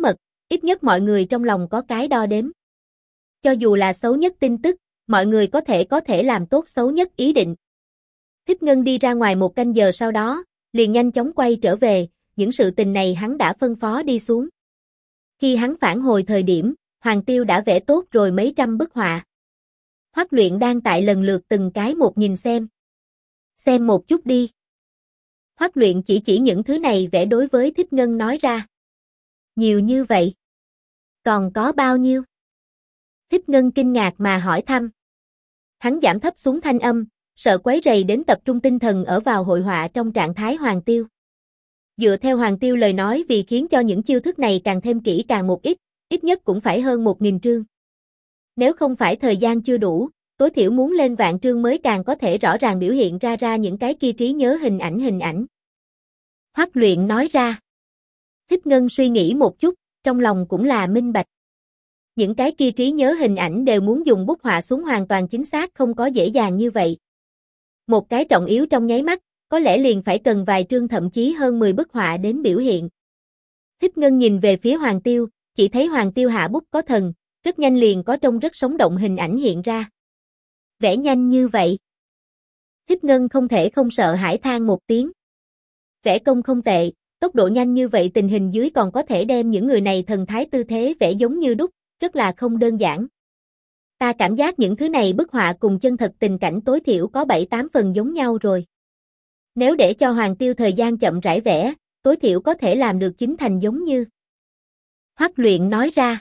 ít nhất mọi người trong lòng có cái đo đếm. Cho dù là xấu nhất tin tức, mọi người có thể làm tốt xấu nhất ý định. Thích Ngân đi ra ngoài một canh giờ sau đó, liền nhanh chóng quay trở về, những sự tình này hắn đã phân phó đi xuống. Khi hắn phản hồi thời điểm, Hoàng Tiêu đã vẽ tốt rồi mấy trăm bức họa. Hoắc Luyện đang tại lần lượt từng cái một nhìn xem. Xem một chút đi. Hoắc Luyện chỉ những thứ này vẽ đối với Thích Ngân nói ra. Nhiều như vậy. Còn có bao nhiêu? Thích Ngân kinh ngạc mà hỏi thăm. Hắn giảm thấp xuống thanh âm, sợ quấy rầy đến tập trung tinh thần ở vào hội họa trong trạng thái Hoàng Tiêu. Dựa theo Hoàng Tiêu lời nói vì khiến cho những chiêu thức này càng thêm kỹ càng một ít nhất cũng phải hơn 1000 chương. Nếu không phải thời gian chưa đủ, tối thiểu muốn lên vạn chương mới càng có thể rõ ràng biểu hiện ra những cái kia trí nhớ hình ảnh. Hoắc Luyện nói ra. Thích Ngân suy nghĩ một chút, trong lòng cũng là minh bạch. Những cái kia trí nhớ hình ảnh đều muốn dùng bút họa xuống hoàn toàn chính xác không có dễ dàng như vậy. Một cái trọng yếu trong nháy mắt, có lẽ liền phải cần vài chương thậm chí hơn 10 bức họa đến biểu hiện. Thích Ngân nhìn về phía Hoàng Tiêu, chỉ thấy Hoàng Tiêu hạ bút có thần, rất nhanh liền có trông rất sống động hình ảnh hiện ra. Vẽ nhanh như vậy. Thích Ngân không thể không sợ hãi than một tiếng. Vẽ công không tệ, tốc độ nhanh như vậy tình hình dưới còn có thể đem những người này thần thái tư thế vẽ giống như đúc, rất là không đơn giản. Ta cảm giác những thứ này bức họa cùng chân thật tình cảnh tối thiểu có 7-8 phần giống nhau rồi. Nếu để cho Hoàng Tiêu thời gian chậm rãi vẽ, tối thiểu có thể làm được chính thành giống như. Hoắc Luyện nói ra.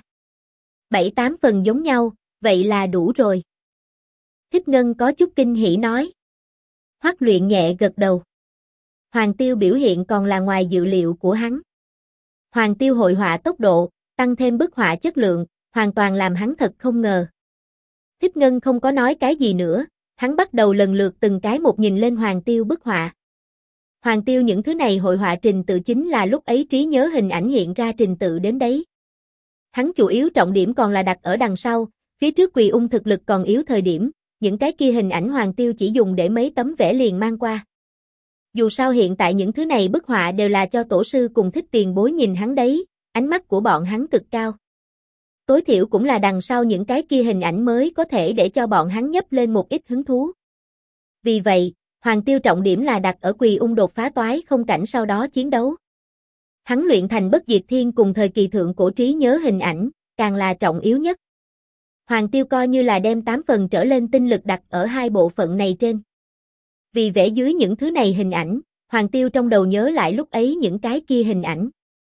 7-8 phần giống nhau, vậy là đủ rồi. Thích Ngân có chút kinh hỉ nói. Hoắc Luyện nhẹ gật đầu. Hoàng Tiêu biểu hiện còn là ngoài dự liệu của hắn. Hoàng Tiêu hội họa tốc độ, tăng thêm bức họa chất lượng, hoàn toàn làm hắn thật không ngờ. Thích Ngân không có nói cái gì nữa, hắn bắt đầu lần lượt từng cái một nhìn lên Hoàng Tiêu bức họa. Hoàng Tiêu những thứ này hội họa trình tự chính là lúc ấy trí nhớ hình ảnh hiện ra trình tự đến đấy. Hắn chủ yếu trọng điểm còn là đặt ở đằng sau, phía trước Quỳ Ung thực lực còn yếu thời điểm, những cái kia hình ảnh Hoàng Tiêu chỉ dùng để mấy tấm vẽ liền mang qua. Dù sao hiện tại những thứ này bức họa đều là cho tổ sư cùng Thích tiền bối nhìn hắn đấy, ánh mắt của bọn hắn cực cao. Tối thiểu cũng là đằng sau những cái kia hình ảnh mới có thể để cho bọn hắn nhấp lên một ít hứng thú. Vì vậy, Hoàng Tiêu trọng điểm là đặt ở Quỳ Ung đột phá toái không cảnh sau đó chiến đấu. Hắn luyện thành bất diệt thiên cùng thời kỳ thượng cổ trí nhớ hình ảnh, càng là trọng yếu nhất. Hoàng Tiêu coi như là đem 8 phần trở lên tinh lực đặt ở hai bộ phận này trên. Vì vẽ dưới những thứ này hình ảnh, Hoàng Tiêu trong đầu nhớ lại lúc ấy những cái kia hình ảnh.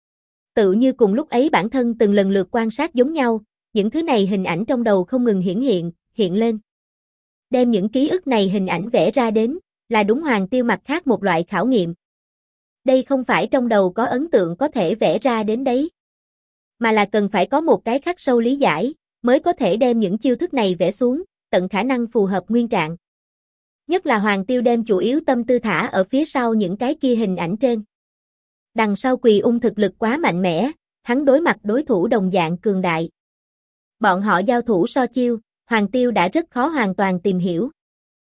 Tự như cùng lúc ấy bản thân từng lần lượt quan sát giống nhau, những thứ này hình ảnh trong đầu không ngừng hiện lên. Đem những ký ức này hình ảnh vẽ ra đến, là đúng Hoàng Tiêu mặt khác một loại khảo nghiệm. Đây không phải trong đầu có ấn tượng có thể vẽ ra đến đấy, mà là cần phải có một cái khắc sâu lý giải, mới có thể đem những chiêu thức này vẽ xuống, tận khả năng phù hợp nguyên trạng. Nhất là Hoàng Tiêu đem chủ yếu tâm tư thả ở phía sau những cái kia hình ảnh trên. Đằng sau Quỳ Ung thực lực quá mạnh mẽ, hắn đối mặt đối thủ đồng dạng cường đại. Bọn họ giao thủ so chiêu, Hoàng Tiêu đã rất khó hoàn toàn tìm hiểu.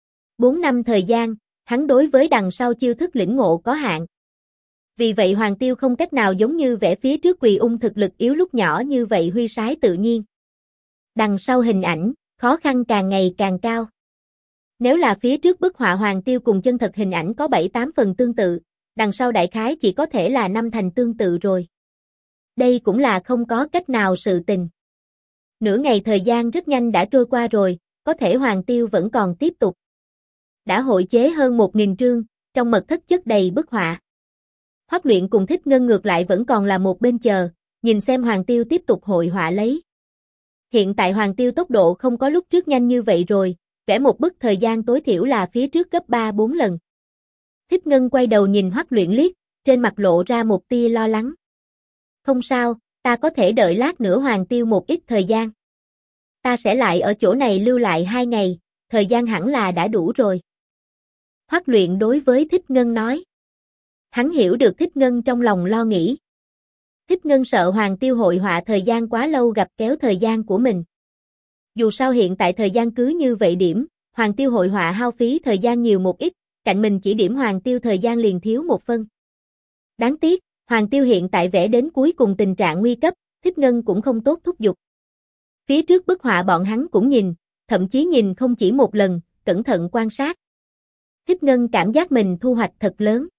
4 năm thời gian, hắn đối với đằng sau chiêu thức lĩnh ngộ có hạn. Vì vậy Hoàng Tiêu không cách nào giống như vẽ phía trước Quỳ Ung thực lực yếu lúc nhỏ như vậy huy sái tự nhiên. Đằng sau hình ảnh, khó khăn càng ngày càng cao. Nếu là phía trước bức họa Hoàng Tiêu cùng chân thật hình ảnh có 7-8 phần tương tự, đằng sau đại khái chỉ có thể là 5 thành tương tự rồi. Đây cũng là không có cách nào sự tình. Nửa ngày thời gian rất nhanh đã trôi qua rồi, có thể Hoàng Tiêu vẫn còn tiếp tục. Đã hội chế hơn 1000 chương, trong mật thất chất đầy bức họa. Hoắc Luyện cùng Thích Ngân ngược lại vẫn còn là một bên chờ, nhìn xem Hoàng Tiêu tiếp tục hội họa lấy. Hiện tại Hoàng Tiêu tốc độ không có lúc trước nhanh như vậy rồi, vẽ một bức thời gian tối thiểu là phía trước gấp 3-4 lần. Thích Ngân quay đầu nhìn Hoắc Luyện liếc, trên mặt lộ ra một tia lo lắng. Không sao, ta có thể đợi lát nữa Hoàng Tiêu một ít thời gian. Ta sẽ lại ở chỗ này lưu lại 2 ngày, thời gian hẳn là đã đủ rồi. Hoắc Luyện đối với Thích Ngân nói. Hắn hiểu được Thích Ngân trong lòng lo nghĩ. Thích Ngân sợ Hoàng Tiêu hội họa thời gian quá lâu gặp kéo thời gian của mình. Dù sao hiện tại thời gian cứ như vậy điểm, Hoàng Tiêu hội họa hao phí thời gian nhiều một ít, cạnh mình chỉ điểm Hoàng Tiêu thời gian liền thiếu 1 phân. Đáng tiếc, Hoàng Tiêu hiện tại vẽ đến cuối cùng tình trạng nguy cấp, Thích Ngân cũng không tốt thúc giục. Phía trước bức họa bọn hắn cũng nhìn, thậm chí nhìn không chỉ một lần, cẩn thận quan sát. Thích Ngân cảm giác mình thu hoạch thật lớn.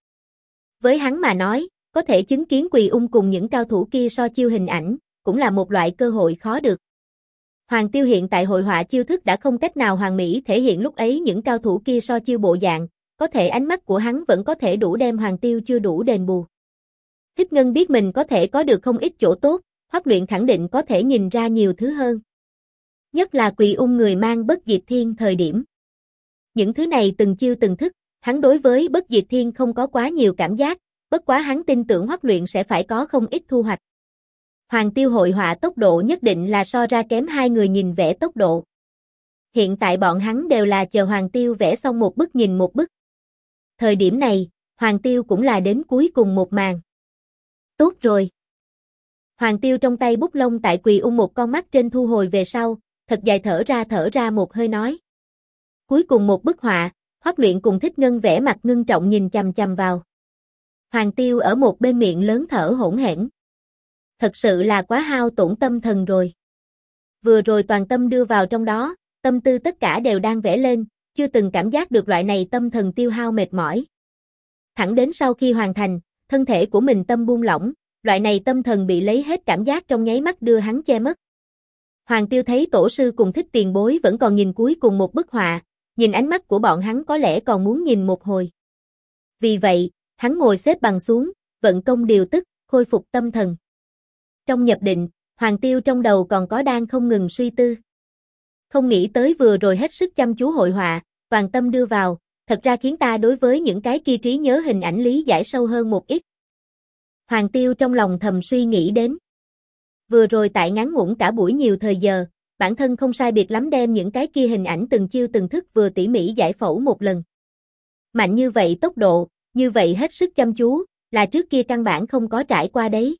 Với hắn mà nói, có thể chứng kiến Quỳ Ung cùng những cao thủ kia so chiêu hình ảnh, cũng là một loại cơ hội khó được. Hoàng Tiêu hiện tại hội họa chiêu thức đã không cách nào hoàn mỹ thể hiện lúc ấy những cao thủ kia so chiêu bộ dạng, có thể ánh mắt của hắn vẫn có thể đủ đem Hoàng Tiêu chưa đủ đền bù. Thích Ngân biết mình có thể có được không ít chỗ tốt, Hoắc Luyện khẳng định có thể nhìn ra nhiều thứ hơn. Nhất là Quỳ Ung người mang Bất Diệt Thiên thời điểm. Những thứ này từng chiêu từng thức, hắn đối với Bất Diệt Thiên không có quá nhiều cảm giác, bất quá hắn tin tưởng Hoắc Luyện sẽ phải có không ít thu hoạch. Hoàng Tiêu hội họa tốc độ nhất định là so ra kém hai người nhìn vẽ tốc độ. Hiện tại bọn hắn đều là chờ Hoàng Tiêu vẽ xong một bức nhìn một bức. Thời điểm này, Hoàng Tiêu cũng là đến cuối cùng một màn. Tốt rồi. Hoàng Tiêu trong tay bút lông tại Quỳ Ung một con mắt trên thu hồi về sau, thật dài thở ra một hơi nói. Cuối cùng một bức họa, Hoắc Luyện cùng Thích Ngân vẽ mặt ngưng trọng nhìn chằm chằm vào. Hoàng Tiêu ở một bên miệng lớn thở hổn hển. Thật sự là quá hao tổn tâm thần rồi. Vừa rồi toàn tâm đưa vào trong đó, tâm tư tất cả đều đang vẽ lên, chưa từng cảm giác được loại này tâm thần tiêu hao mệt mỏi. Thẳng đến sau khi hoàn thành, thân thể của mình tâm buông lỏng, loại này tâm thần bị lấy hết cảm giác trong nháy mắt đưa hắn che mất. Hoàng Tiêu thấy tổ sư cùng Thích tiền bối vẫn còn nhìn cuối cùng một bức họa, nhìn ánh mắt của bọn hắn có lẽ còn muốn nhìn một hồi. Vì vậy, hắn ngồi xếp bằng xuống, vận công điều tức, khôi phục tâm thần. Trong nhập định, Hoàng Tiêu trong đầu còn có đang không ngừng suy tư. Không nghĩ tới vừa rồi hết sức chăm chú hội họa, toàn tâm đưa vào, thật ra khiến ta đối với những cái kia trí nhớ hình ảnh lý giải sâu hơn một ít. Hoàng Tiêu trong lòng thầm suy nghĩ đến. Vừa rồi tại ngắn ngủn cả buổi nhiều thời giờ, bản thân không sai biệt lắm đem những cái kia hình ảnh từng chiêu từng thức vừa tỉ mỉ giải phẫu một lần. Mạnh như vậy tốc độ, như vậy hết sức chăm chú, là trước kia căn bản không có trải qua đấy.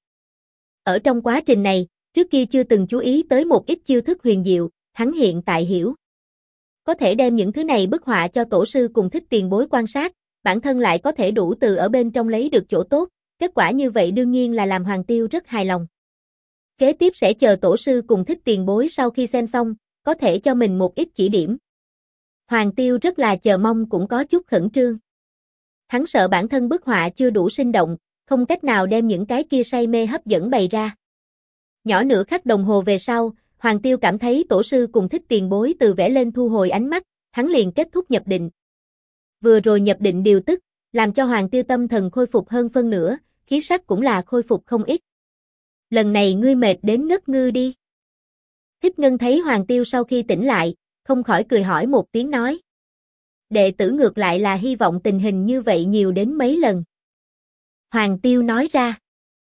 Ở trong quá trình này, trước kia chưa từng chú ý tới một ít chiêu thức huyền diệu, hắn hiện tại hiểu. Có thể đem những thứ này bức họa cho tổ sư cùng Thích tiền bối quan sát, bản thân lại có thể đủ từ ở bên trong lấy được chỗ tốt, kết quả như vậy đương nhiên là làm Hoàng Tiêu rất hài lòng. Kế tiếp sẽ chờ tổ sư cùng Thích tiền bối sau khi xem xong, có thể cho mình một ít chỉ điểm. Hoàng Tiêu rất là chờ mong cũng có chút khẩn trương. Hắn sợ bản thân bức họa chưa đủ sinh động, không cách nào đem những cái kia say mê hấp dẫn bày ra. Nhỏ nửa khắc đồng hồ về sau, Hoàng Tiêu cảm thấy tổ sư cùng Thích tiền bối từ vẽ lên thu hồi ánh mắt, hắn liền kết thúc nhập định. Vừa rồi nhập định điều tức, làm cho Hoàng Tiêu tâm thần khôi phục hơn phân nửa, khí sắc cũng là khôi phục không ít. Lần này ngươi mệt đến ngất ngư đi. Thích Ngân thấy Hoàng Tiêu sau khi tỉnh lại, không khỏi cười hỏi một tiếng nói. Đệ tử ngược lại là hy vọng tình hình như vậy nhiều đến mấy lần. Hoàng Tiêu nói ra.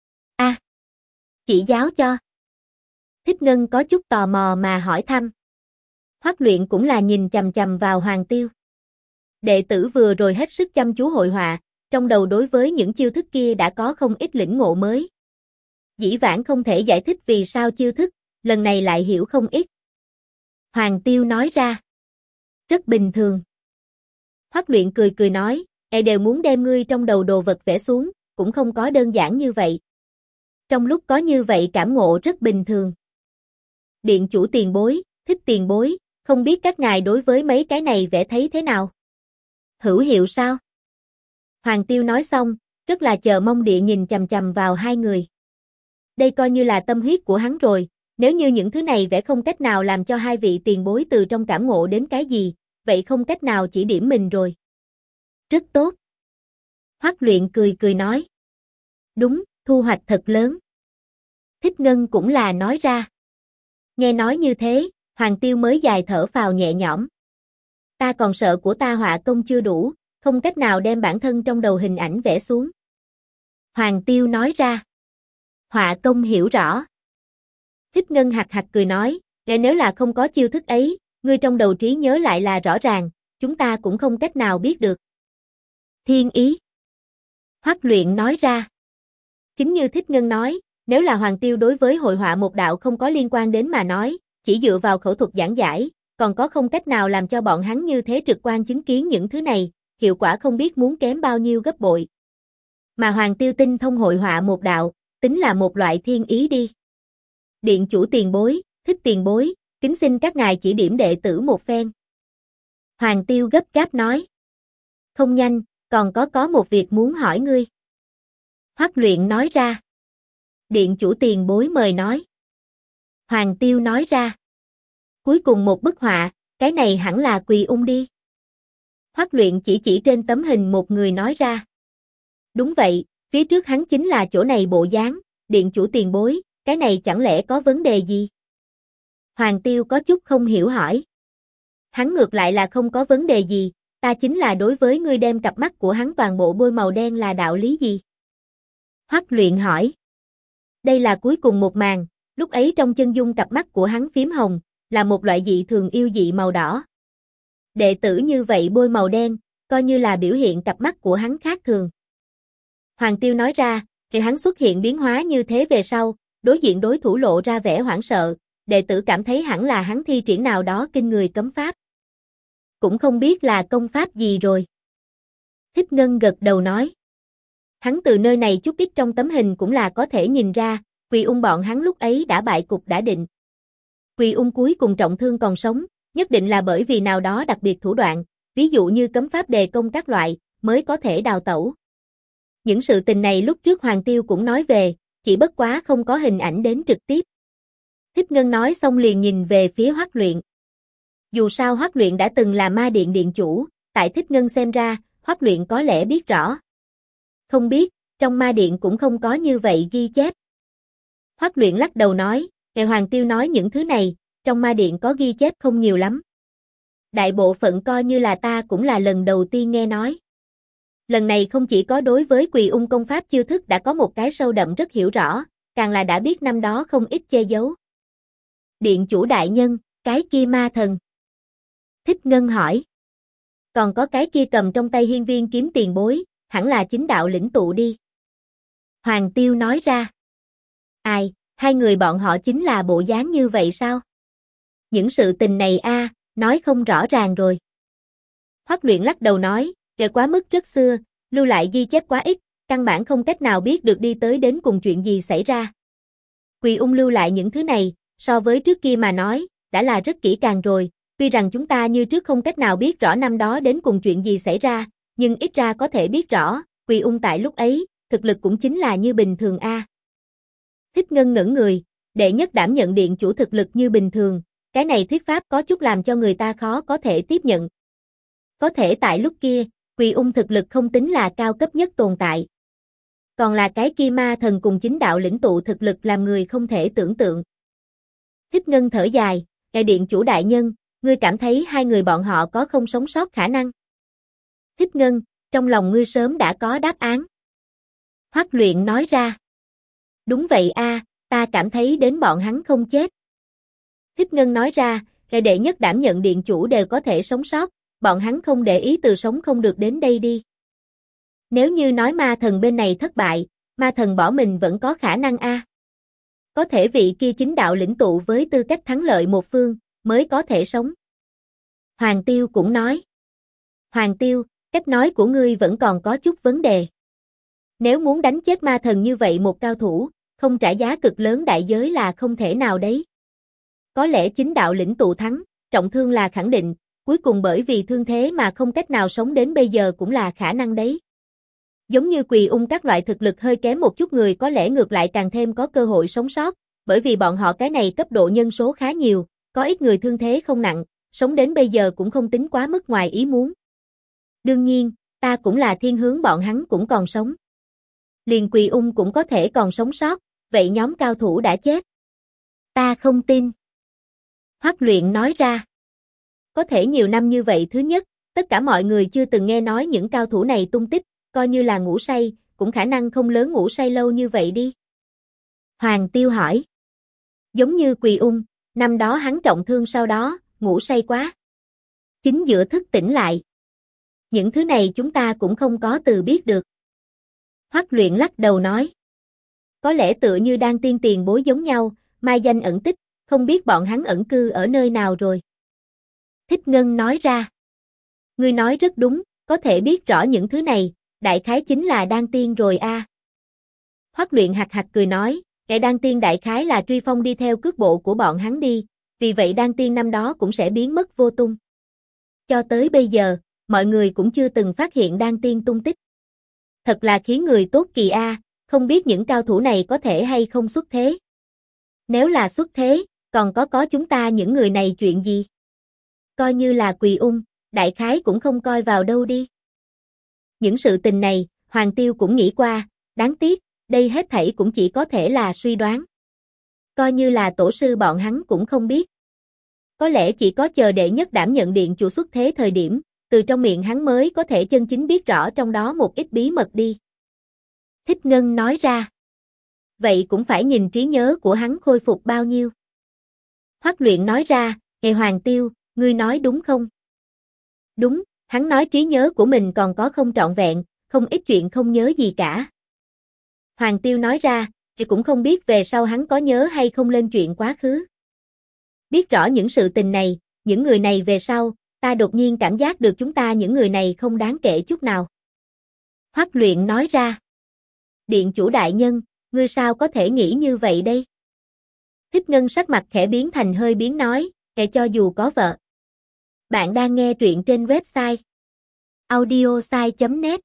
Chỉ giáo cho. Thích Ngân có chút tò mò mà hỏi thăm. Hoắc Luyện cũng là nhìn chằm chằm vào Hoàng Tiêu. Đệ tử vừa rồi hết sức chăm chú hội họa, trong đầu đối với những chiêu thức kia đã có không ít lĩnh ngộ mới. Dĩ vãng không thể giải thích vì sao chiêu thức, lần này lại hiểu không ít. Hoàng Tiêu nói ra. Rất bình thường. Hoắc Luyện cười nói, đều muốn đem ngươi trong đầu đồ vật vẽ xuống, cũng không có đơn giản như vậy. Trong lúc có như vậy cảm ngộ rất bình thường. Điện chủ tiền bối, Thích tiền bối, không biết các ngài đối với mấy cái này vẽ thấy thế nào? Hữu hiệu sao? Hoàng Tiêu nói xong, rất là chờ mong địa nhìn chằm chằm vào hai người. Đây coi như là tâm huyết của hắn rồi, nếu như những thứ này vẽ không cách nào làm cho hai vị tiền bối từ trong cảm ngộ đến cái gì, vậy không cách nào chỉ điểm mình rồi. Rất tốt. Hoắc Luyện cười nói. Đúng, thu hoạch thật lớn. Thích Ngân cũng là nói ra. Nghe nói như thế, Hoàng Tiêu mới dài thở phào nhẹ nhõm. Ta còn sợ của ta họa công chưa đủ, không cách nào đem bản thân trong đầu hình ảnh vẽ xuống. Hoàng Tiêu nói ra. Họa công hiểu rõ. Thích Ngân hạc cười nói, nếu là không có chiêu thức ấy, ngươi trong đầu trí nhớ lại là rõ ràng, chúng ta cũng không cách nào biết được. Thiên ý. Hoắc Luyện nói ra. Chính như Thích Ngân nói, nếu là Hoàng Tiêu đối với hội họa một đạo không có liên quan đến mà nói, chỉ dựa vào khẩu thuật giảng giải, còn có không cách nào làm cho bọn hắn như thế trực quan chứng kiến những thứ này, hiệu quả không biết muốn kém bao nhiêu gấp bội. Mà Hoàng Tiêu tinh thông hội họa một đạo, tính là một loại thiên ý đi. Điện chủ tiền bối, Thích tiền bối, kính xin các ngài chỉ điểm đệ tử một phen. Hoàng Tiêu gấp gáp nói. Không nhanh, còn có một việc muốn hỏi ngươi. Hoắc Luyện nói ra. Điện chủ tiền bối mời nói. Hoàng Tiêu nói ra. Cuối cùng một bức họa, cái này hẳn là Quỳ Ung đi. Hoắc Luyện chỉ trên tấm hình một người nói ra. Đúng vậy, phía trước hắn chính là chỗ này bộ dáng, điện chủ tiền bối, cái này chẳng lẽ có vấn đề gì? Hoàng Tiêu có chút không hiểu hỏi. Hắn ngược lại là không có vấn đề gì, ta chính là đối với ngươi đem cặp mắt của hắn toàn bộ bôi màu đen là đạo lý gì? Hoắc Luyện hỏi. Đây là cuối cùng một màn, lúc ấy trong chân dung cặp mắt của hắn phím hồng, là một loại dị thường yêu dị màu đỏ. Đệ tử như vậy bôi màu đen, coi như là biểu hiện cặp mắt của hắn khác thường. Hoàng Tiêu nói ra, khi hắn xuất hiện biến hóa như thế về sau, đối diện đối thủ lộ ra vẻ hoảng sợ, đệ tử cảm thấy hẳn là hắn thi triển nào đó kinh người cấm pháp. Cũng không biết là công pháp gì rồi. Thích Ngân gật đầu nói. Hắn từ nơi này chút ít trong tấm hình cũng là có thể nhìn ra, Quỳ Ung bọn hắn lúc ấy đã bại cục đã định. Quỳ Ung cuối cùng trọng thương còn sống, nhất định là bởi vì nào đó đặc biệt thủ đoạn, ví dụ như cấm pháp đề công các loại, mới có thể đào tẩu. Những sự tình này lúc trước Hoàng Tiêu cũng nói về, chỉ bất quá không có hình ảnh đến trực tiếp. Thích Ngân nói xong liền nhìn về phía Hoắc Luyện. Dù sao Hoắc Luyện đã từng là ma điện điện chủ, tại Thích Ngân xem ra, Hoắc Luyện có lẽ biết rõ. Không biết, trong ma điện cũng không có như vậy ghi chép. Hoắc Luyện lắc đầu nói, nghe Hoàng Tiêu nói những thứ này, trong ma điện có ghi chép không nhiều lắm. Đại bộ phận coi như là ta cũng là lần đầu tiên nghe nói. Lần này không chỉ có đối với Quỳ Ung công pháp chiêu thức đã có một cái sâu đậm rất hiểu rõ, càng là đã biết năm đó không ít che giấu. Điện chủ đại nhân, cái kia ma thần. Thích Ngân hỏi. Còn có cái kia cầm trong tay hiên viên kiếm tiền bối, hẳn là chính đạo lĩnh tụ đi. Hoàng Tiêu nói ra. Ai, hai người bọn họ chính là bộ dáng như vậy sao? Những sự tình này nói không rõ ràng rồi. Hoắc Luyện lắc đầu nói, kể quá mức rất xưa, lưu lại ghi chép quá ít, căn bản không cách nào biết được đi tới đến cùng chuyện gì xảy ra. Quỳ Ung lưu lại những thứ này, so với trước kia mà nói, đã là rất kỹ càng rồi, tuy rằng chúng ta như trước không cách nào biết rõ năm đó đến cùng chuyện gì xảy ra, nhưng ít ra có thể biết rõ, Quỳ Ung tại lúc ấy, thực lực cũng chính là như bình thường Thích Ngân ngẩn người, đệ nhất đảm nhận điện chủ thực lực như bình thường, cái này thuyết pháp có chút làm cho người ta khó có thể tiếp nhận. Có thể tại lúc kia, Quỳ Ung thực lực không tính là cao cấp nhất tồn tại. Còn là cái kia ma thần cùng chính đạo lĩnh tụ thực lực làm người không thể tưởng tượng. Thích Ngân thở dài, ngài điện chủ đại nhân, ngươi cảm thấy hai người bọn họ có không sống sót khả năng? Thích Ngân, trong lòng ngươi sớm đã có đáp án. Hoắc Luyện nói ra. Đúng vậy ta cảm thấy đến bọn hắn không chết. Thích Ngân nói ra, ngài đệ nhất đảm nhận điện chủ đều có thể sống sót, bọn hắn không để ý từ sống không được đến đây đi. Nếu như nói ma thần bên này thất bại, ma thần bỏ mình vẫn có khả năng Có thể vị kia chính đạo lĩnh tụ với tư cách thắng lợi một phương, mới có thể sống. Hoàng Tiêu cũng nói. Hoàng Tiêu, cách nói của ngươi vẫn còn có chút vấn đề. Nếu muốn đánh chết ma thần như vậy một cao thủ, không trả giá cực lớn đại giới là không thể nào đấy. Có lẽ chính đạo lĩnh tụ thắng, trọng thương là khẳng định, cuối cùng bởi vì thương thế mà không cách nào sống đến bây giờ cũng là khả năng đấy. Giống như Quỳ Ung các loại thực lực hơi kém một chút người có lẽ ngược lại càng thêm có cơ hội sống sót, bởi vì bọn họ cái này cấp độ nhân số khá nhiều, có ít người thương thế không nặng, sống đến bây giờ cũng không tính quá mức ngoài ý muốn. Đương nhiên, ta cũng là thiên hướng bọn hắn cũng còn sống. Liền Quỳ Ung cũng có thể còn sống sót, vậy nhóm cao thủ đã chết. Ta không tin. Hoắc Luyện nói ra. Có thể nhiều năm như vậy thứ nhất, tất cả mọi người chưa từng nghe nói những cao thủ này tung tích, coi như là ngủ say, cũng khả năng không lớn ngủ say lâu như vậy đi. Hoàng Tiêu hỏi. Giống như Quỳ Ung, năm đó hắn trọng thương sau đó, ngủ say quá. Chính giữa thức tỉnh lại. Những thứ này chúng ta cũng không có từ biết được. Hoắc Luyện lắc đầu nói. Có lẽ tựa như đang tiên tiền bối giống nhau, mai danh ẩn tích, không biết bọn hắn ẩn cư ở nơi nào rồi. Thích Ngân nói ra. Ngươi nói rất đúng, có thể biết rõ những thứ này, đại khái chính là đan tiên rồi Hoắc Luyện hạc hạc cười nói, Kẻ Đan Tiên đại khái là truy phong đi theo cước bộ của bọn hắn đi, vì vậy Đan Tiên năm đó cũng sẽ biến mất vô tung. Cho tới bây giờ, mọi người cũng chưa từng phát hiện Đan Tiên tung tích. Thật là khiến người tốt kỳ a, không biết những cao thủ này có thể hay không xuất thế. Nếu là xuất thế, còn có chúng ta những người này chuyện gì? Coi như là Quỳ Ung, đại khái cũng không coi vào đâu đi. Những sự tình này, Hoàng Tiêu cũng nghĩ qua, đáng tiếc, đây hết thảy cũng chỉ có thể là suy đoán. Coi như là tổ sư bọn hắn cũng không biết. Có lẽ chỉ có chờ đệ nhất đảm nhận điện chủ xuất thế thời điểm, từ trong miệng hắn mới có thể chân chính biết rõ trong đó một ít bí mật đi. Thích Ngân nói ra. Vậy cũng phải nhìn trí nhớ của hắn khôi phục bao nhiêu. Hoắc Luyện nói ra, Hoàng Tiêu, ngươi nói đúng không? Đúng, hắn nói trí nhớ của mình còn có không trọn vẹn, không ít chuyện không nhớ gì cả. Hoàng Tiêu nói ra, thì cũng không biết về sau hắn có nhớ hay không lên chuyện quá khứ. Biết rõ những sự tình này, những người này về sau, ta đột nhiên cảm giác được chúng ta những người này không đáng kể chút nào. Hoắc Luyện nói ra. Điện chủ đại nhân, ngươi sao có thể nghĩ như vậy đây? Thích Ngân sắc mặt khẽ biến thành hơi biến nói, cho dù có vợ. Bạn đang nghe truyện trên website audiosai.net.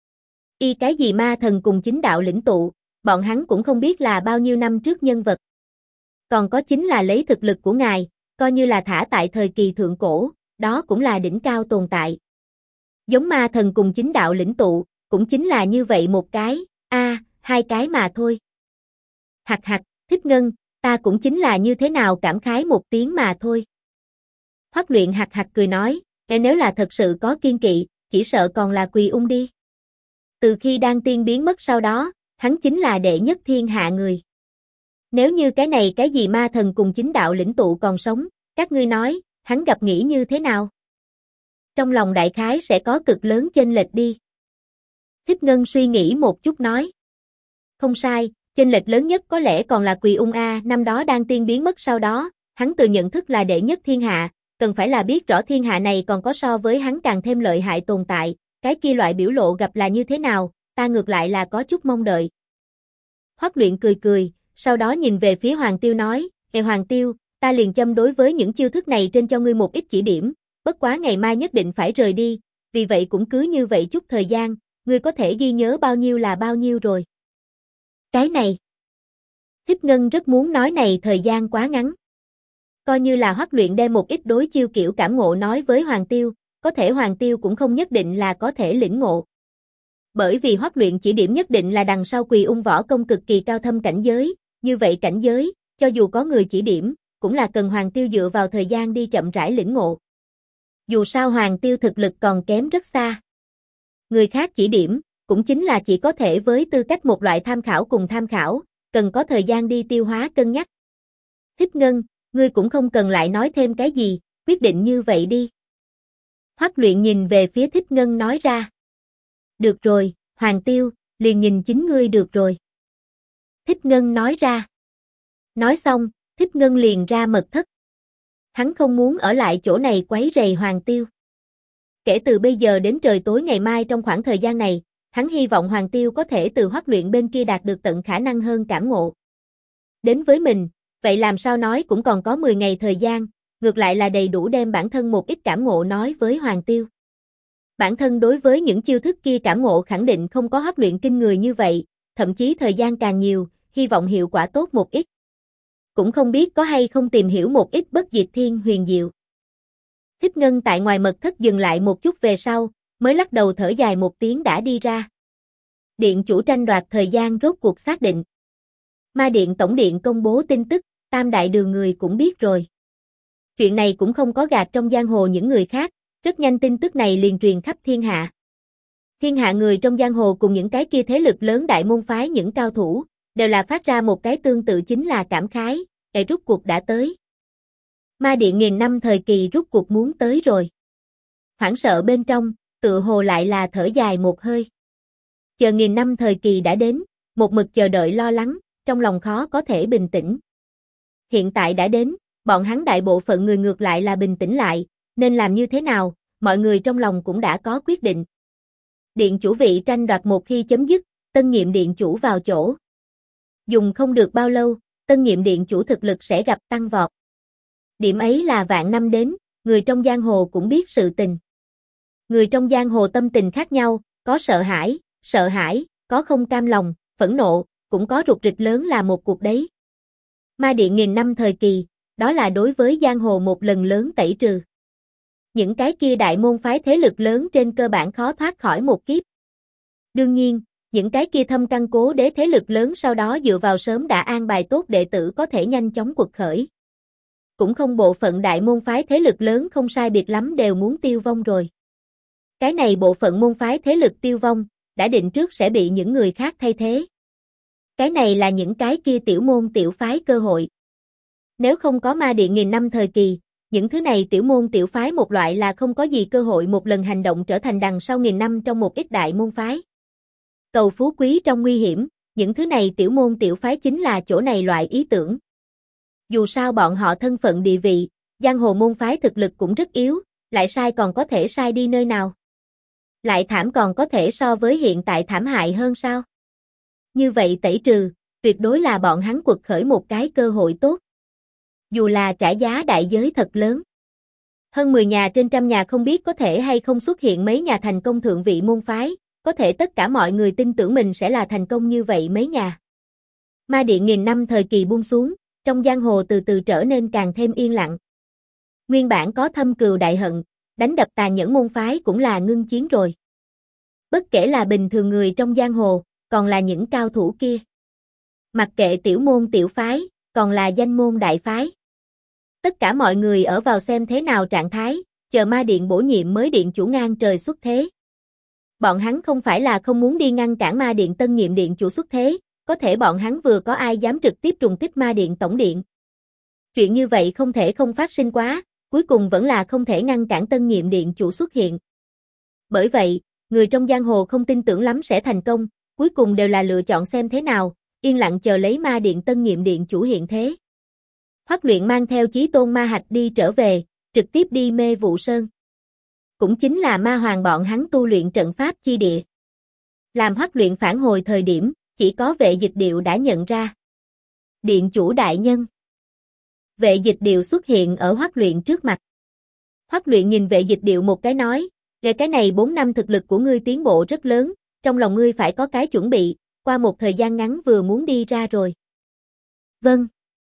Y cái gì ma thần cùng chính đạo lĩnh tụ, bọn hắn cũng không biết là bao nhiêu năm trước nhân vật. Còn có chính là lấy thực lực của ngài, coi như là thả tại thời kỳ thượng cổ, đó cũng là đỉnh cao tồn tại. Giống ma thần cùng chính đạo lĩnh tụ, cũng chính là như vậy một cái, hai cái mà thôi. Hặc hặc, Thích Ngân, ta cũng chính là như thế nào cảm khái một tiếng mà thôi. Hoắc Luyện hặc hặc cười nói, nếu là thật sự có kiên kỵ, chỉ sợ còn là Quỳ Ung đi. Từ khi Đan Tiên biến mất sau đó, hắn chính là đệ nhất thiên hạ người. Nếu như cái này cái gì ma thần cùng chính đạo lĩnh tụ còn sống, các ngươi nói, hắn gặp nghĩ như thế nào? Trong lòng đại khái sẽ có cực lớn chênh lệch đi. Thích Ngân suy nghĩ một chút nói. Không sai, chênh lệch lớn nhất có lẽ còn là Quỳ Ung a, năm đó Đan Tiên biến mất sau đó, hắn tự nhận thức là đệ nhất thiên hạ, cần phải là biết rõ thiên hạ này còn có so với hắn càng thêm lợi hại tồn tại, cái kia loại biểu lộ gặp là như thế nào, ta ngược lại là có chút mong đợi. Hoắc Luyện cười cười, sau đó nhìn về phía Hoàng Tiêu nói, Hoàng Tiêu, ta liền châm đối với những chiêu thức này trên cho ngươi một ít chỉ điểm, bất quá ngày mai nhất định phải rời đi, vì vậy cũng cứ như vậy chút thời gian, ngươi có thể ghi nhớ bao nhiêu là bao nhiêu rồi. Cái này. Thích Ngân rất muốn nói này thời gian quá ngắn. Coi như là Hoắc Luyện đem một ít đối chiêu kiểu cảm ngộ nói với Hoàng Tiêu, có thể Hoàng Tiêu cũng không nhất định là có thể lĩnh ngộ. Bởi vì Hoắc Luyện chỉ điểm nhất định là đằng sau Quỳ Ung võ công cực kỳ cao thâm cảnh giới, như vậy cảnh giới, cho dù có người chỉ điểm, cũng là cần Hoàng Tiêu dựa vào thời gian đi chậm rãi lĩnh ngộ. Dù sao Hoàng Tiêu thực lực còn kém rất xa. Người khác chỉ điểm, cũng chính là chỉ có thể với tư cách một loại tham khảo cùng tham khảo, cần có thời gian đi tiêu hóa cân nhắc. Thích Ngân, ngươi cũng không cần lại nói thêm cái gì, quyết định như vậy đi. Hoắc Luyện nhìn về phía Thích Ngân nói ra. Được rồi, Hoàng Tiêu, liền nhìn chính ngươi được rồi. Thích Ngân nói ra. Nói xong, Thích Ngân liền ra mật thất. Hắn không muốn ở lại chỗ này quấy rầy Hoàng Tiêu. Kể từ bây giờ đến trời tối ngày mai trong khoảng thời gian này, hắn hy vọng Hoàng Tiêu có thể từ Hoắc Luyện bên kia đạt được tận khả năng hơn cảm ngộ. Đến với mình, vậy làm sao nói cũng còn có 10 ngày thời gian, ngược lại là đầy đủ đem bản thân một ít cảm ngộ nói với Hoàng Tiêu. Bản thân đối với những chiêu thức kia cảm ngộ khẳng định không có Hoắc Luyện kinh người như vậy, thậm chí thời gian càng nhiều, hy vọng hiệu quả tốt một ít. Cũng không biết có hay không tìm hiểu một ít bất diệt thiên huyền diệu. Thích Ngân tại ngoài mật thất dừng lại một chút về sau, mới lắc đầu thở dài một tiếng đã đi ra. Điện chủ tranh đoạt thời gian rốt cuộc xác định. Ma Điện Tổng Điện công bố tin tức, Tam Đại Đường người cũng biết rồi. Chuyện này cũng không có gạt trong giang hồ những người khác, rất nhanh tin tức này liền truyền khắp thiên hạ. Thiên hạ người trong giang hồ cùng những cái kia thế lực lớn đại môn phái những cao thủ, đều là phát ra một cái tương tự chính là cảm khái, rốt cuộc đã tới. Ma Điện nghìn năm thời kỳ rốt cuộc muốn tới rồi. Hoảng sợ bên trong, tựa hồ lại là thở dài một hơi. Chờ nghìn năm thời kỳ đã đến, một mực chờ đợi lo lắng, trong lòng khó có thể bình tĩnh. Hiện tại đã đến, bọn hắn đại bộ phận người ngược lại là bình tĩnh lại, nên làm như thế nào, mọi người trong lòng cũng đã có quyết định. Điện chủ vị tranh đoạt một khi chấm dứt, tân nhiệm điện chủ vào chỗ. Dùng không được bao lâu, tân nhiệm điện chủ thực lực sẽ gặp tăng vọt. Điểm ấy là vạn năm đến, người trong giang hồ cũng biết sự tình. Người trong giang hồ tâm tình khác nhau, có sợ hãi, có không cam lòng, phẫn nộ, cũng có rục rịch lớn là một cuộc đấy. Ma điện nghìn năm thời kỳ, đó là đối với giang hồ một lần lớn tẩy trừ. Những cái kia đại môn phái thế lực lớn trên cơ bản khó thoát khỏi một kiếp. Đương nhiên, những cái kia thâm căn cố đế thế lực lớn sau đó dựa vào sớm đã an bài tốt đệ tử có thể nhanh chóng quật khởi. Cũng không bộ phận đại môn phái thế lực lớn không sai biệt lắm đều muốn tiêu vong rồi. Cái này bộ phận môn phái thế lực tiêu vong, đã định trước sẽ bị những người khác thay thế. Cái này là những cái kia tiểu môn tiểu phái cơ hội. Nếu không có ma điện nghìn năm thời kỳ, những thứ này tiểu môn tiểu phái một loại là không có gì cơ hội một lần hành động trở thành đằng sau nghìn năm trong một ít đại môn phái. Cầu phú quý trong nguy hiểm, những thứ này tiểu môn tiểu phái chính là chỗ này loại ý tưởng. Dù sao bọn họ thân phận địa vị, giang hồ môn phái thực lực cũng rất yếu, lại sai còn có thể sai đi nơi nào. Lại thảm còn có thể so với hiện tại thảm hại hơn sao? Như vậy tẩy trừ, tuyệt đối là bọn hắn quật khởi một cái cơ hội tốt. Dù là trả giá đại giới thật lớn. Hơn 10 nhà trên trăm nhà không biết có thể hay không xuất hiện mấy nhà thành công thượng vị môn phái, có thể tất cả mọi người tin tưởng mình sẽ là thành công như vậy mấy nhà. Ma điện nghìn năm thời kỳ buông xuống, trong giang hồ từ từ trở nên càng thêm yên lặng. Nguyên bản có thâm cừu đại hận, đánh đập tàn nhẫn môn phái cũng là ngưng chiến rồi. Bất kể là bình thường người trong giang hồ, còn là những cao thủ kia. Mặc kệ tiểu môn tiểu phái, còn là danh môn đại phái. Tất cả mọi người ở vào xem thế nào trạng thái, chờ ma điện bổ nhiệm mới điện chủ ngang trời xuất thế. Bọn hắn không phải là không muốn đi ngăn cản ma điện tân nhiệm điện chủ xuất thế, có thể bọn hắn vừa có ai dám trực tiếp trùng kích ma điện tổng điện. Chuyện như vậy không thể không phát sinh quá, cuối cùng vẫn là không thể ngăn cản tân nhiệm điện chủ xuất hiện. Bởi vậy, người trong giang hồ không tin tưởng lắm sẽ thành công, cuối cùng đều là lựa chọn xem thế nào, yên lặng chờ lấy ma điện tân nhiệm điện chủ hiện thế. Hoắc Luyện mang theo Chí Tôn Ma Hạch đi trở về, trực tiếp đi Mê Vụ Sơn. Cũng chính là ma hoàng bọn hắn tu luyện trận pháp chi địa. Làm Hoắc Luyện phản hồi thời điểm, chỉ có Vệ Dịch Điệu đã nhận ra. Điện chủ đại nhân. Vệ Dịch Điệu xuất hiện ở Hoắc Luyện trước mặt. Hoắc Luyện nhìn Vệ Dịch Điệu một cái nói, về cái này 4 năm thực lực của ngươi tiến bộ rất lớn, trong lòng ngươi phải có cái chuẩn bị, qua một thời gian ngắn vừa muốn đi ra rồi. Vâng.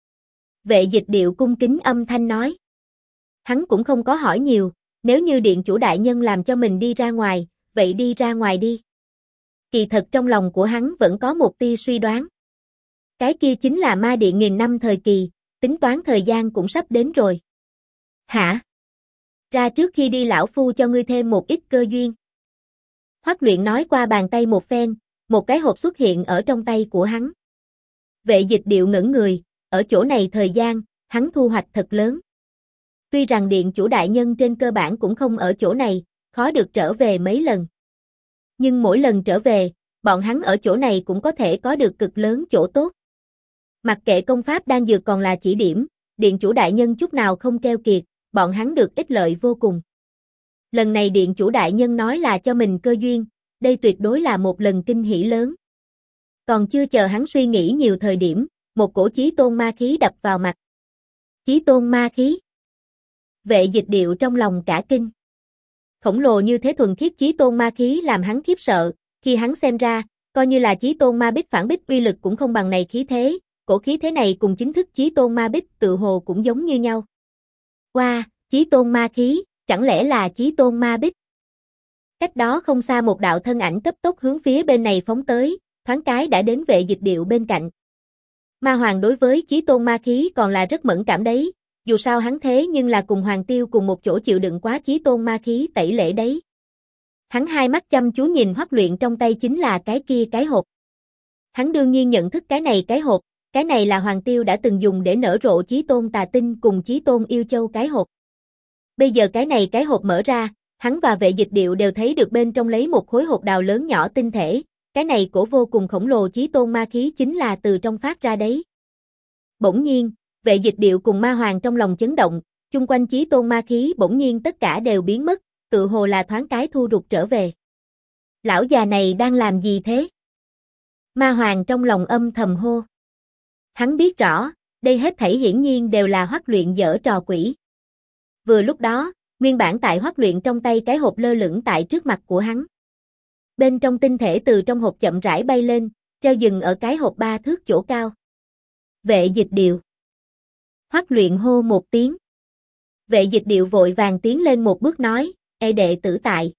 Vệ Dịch Điệu cung kính âm thanh nói. Hắn cũng không có hỏi nhiều, nếu như điện chủ đại nhân làm cho mình đi ra ngoài, vậy đi ra ngoài đi. Kỳ thật trong lòng của hắn vẫn có một tia suy đoán. Cái kia chính là ma điện nghìn năm thời kỳ, tính toán thời gian cũng sắp đến rồi. Hả? Ra trước khi đi lão phu cho ngươi thêm một ít cơ duyên. Hoắc Luyện nói qua bàn tay một phen, một cái hộp xuất hiện ở trong tay của hắn. Vệ Dịch Điệu ngẩn người, ở chỗ này thời gian, hắn thu hoạch thật lớn. Tuy rằng điện chủ đại nhân trên cơ bản cũng không ở chỗ này, khó được trở về mấy lần. Nhưng mỗi lần trở về, bọn hắn ở chỗ này cũng có thể có được cực lớn chỗ tốt. Mặc kệ công pháp đang dược còn là chỉ điểm, điện chủ đại nhân chút nào không keo kiệt, bọn hắn được ích lợi vô cùng. Lần này điện chủ đại nhân nói là cho mình cơ duyên, đây tuyệt đối là một lần kinh hỉ lớn. Còn chưa chờ hắn suy nghĩ nhiều thời điểm, một cổ Chí Tôn ma khí đập vào mặt. Chí Tôn ma khí. Vệ Dịch Điệu trong lòng cả kinh. Khổng lồ như thế thuần khiết Chí Tôn ma khí làm hắn khiếp sợ, khi hắn xem ra, coi như là Chí Tôn ma bích phản bích uy lực cũng không bằng này khí thế, cổ khí thế này cùng chính thức Chí Tôn ma bích tự hồ cũng giống như nhau. Wow, Chí Tôn ma khí, chẳng lẽ là Chí Tôn ma bích? Cách đó không xa một đạo thân ảnh cấp tốc hướng phía bên này phóng tới, thoáng cái đã đến Vệ Dịch Điệu bên cạnh. Ma Hoàng đối với Chí Tôn ma khí còn là rất mẫn cảm đấy, dù sao hắn thế nhưng là cùng Hoàng Tiêu cùng một chỗ chịu đựng quá Chí Tôn ma khí tẩy lễ đấy. Hắn hai mắt chăm chú nhìn Hoắc Luyện trong tay chính là cái kia cái hộp. Hắn đương nhiên nhận thức cái này cái hộp, cái này là Hoàng Tiêu đã từng dùng để nở rộ Chí Tôn tà tinh cùng Chí Tôn yêu châu cái hộp. Bây giờ cái này cái hộp mở ra, hắn và Vệ Dịch Điệu đều thấy được bên trong lấy một khối hộp đào lớn nhỏ tinh thể, cái này cổ vô cùng khổng lồ Chí Tôn ma khí chính là từ trong phát ra đấy. Bỗng nhiên, Vệ Dịch Điệu cùng Ma Hoàng trong lòng chấn động, chung quanh Chí Tôn ma khí bỗng nhiên tất cả đều biến mất, tự hồ là thoáng cái thu rụt trở về. Lão già này đang làm gì thế? Ma Hoàng trong lòng âm thầm hô. Hắn biết rõ, đây hết thảy hiển nhiên đều là Hoắc Luyện giở trò quỷ. Vừa lúc đó, nguyên bản tại Hoắc Luyện trong tay cái hộp lơ lửng tại trước mặt của hắn. Bên trong tinh thể từ trong hộp chậm rãi bay lên, treo dừng ở cái hộp 3 thước chỗ cao. Vệ Dịch Điệu. Hoắc Luyện hô một tiếng. Vệ Dịch Điệu vội vàng tiến lên một bước nói, "Ê đệ tử tại.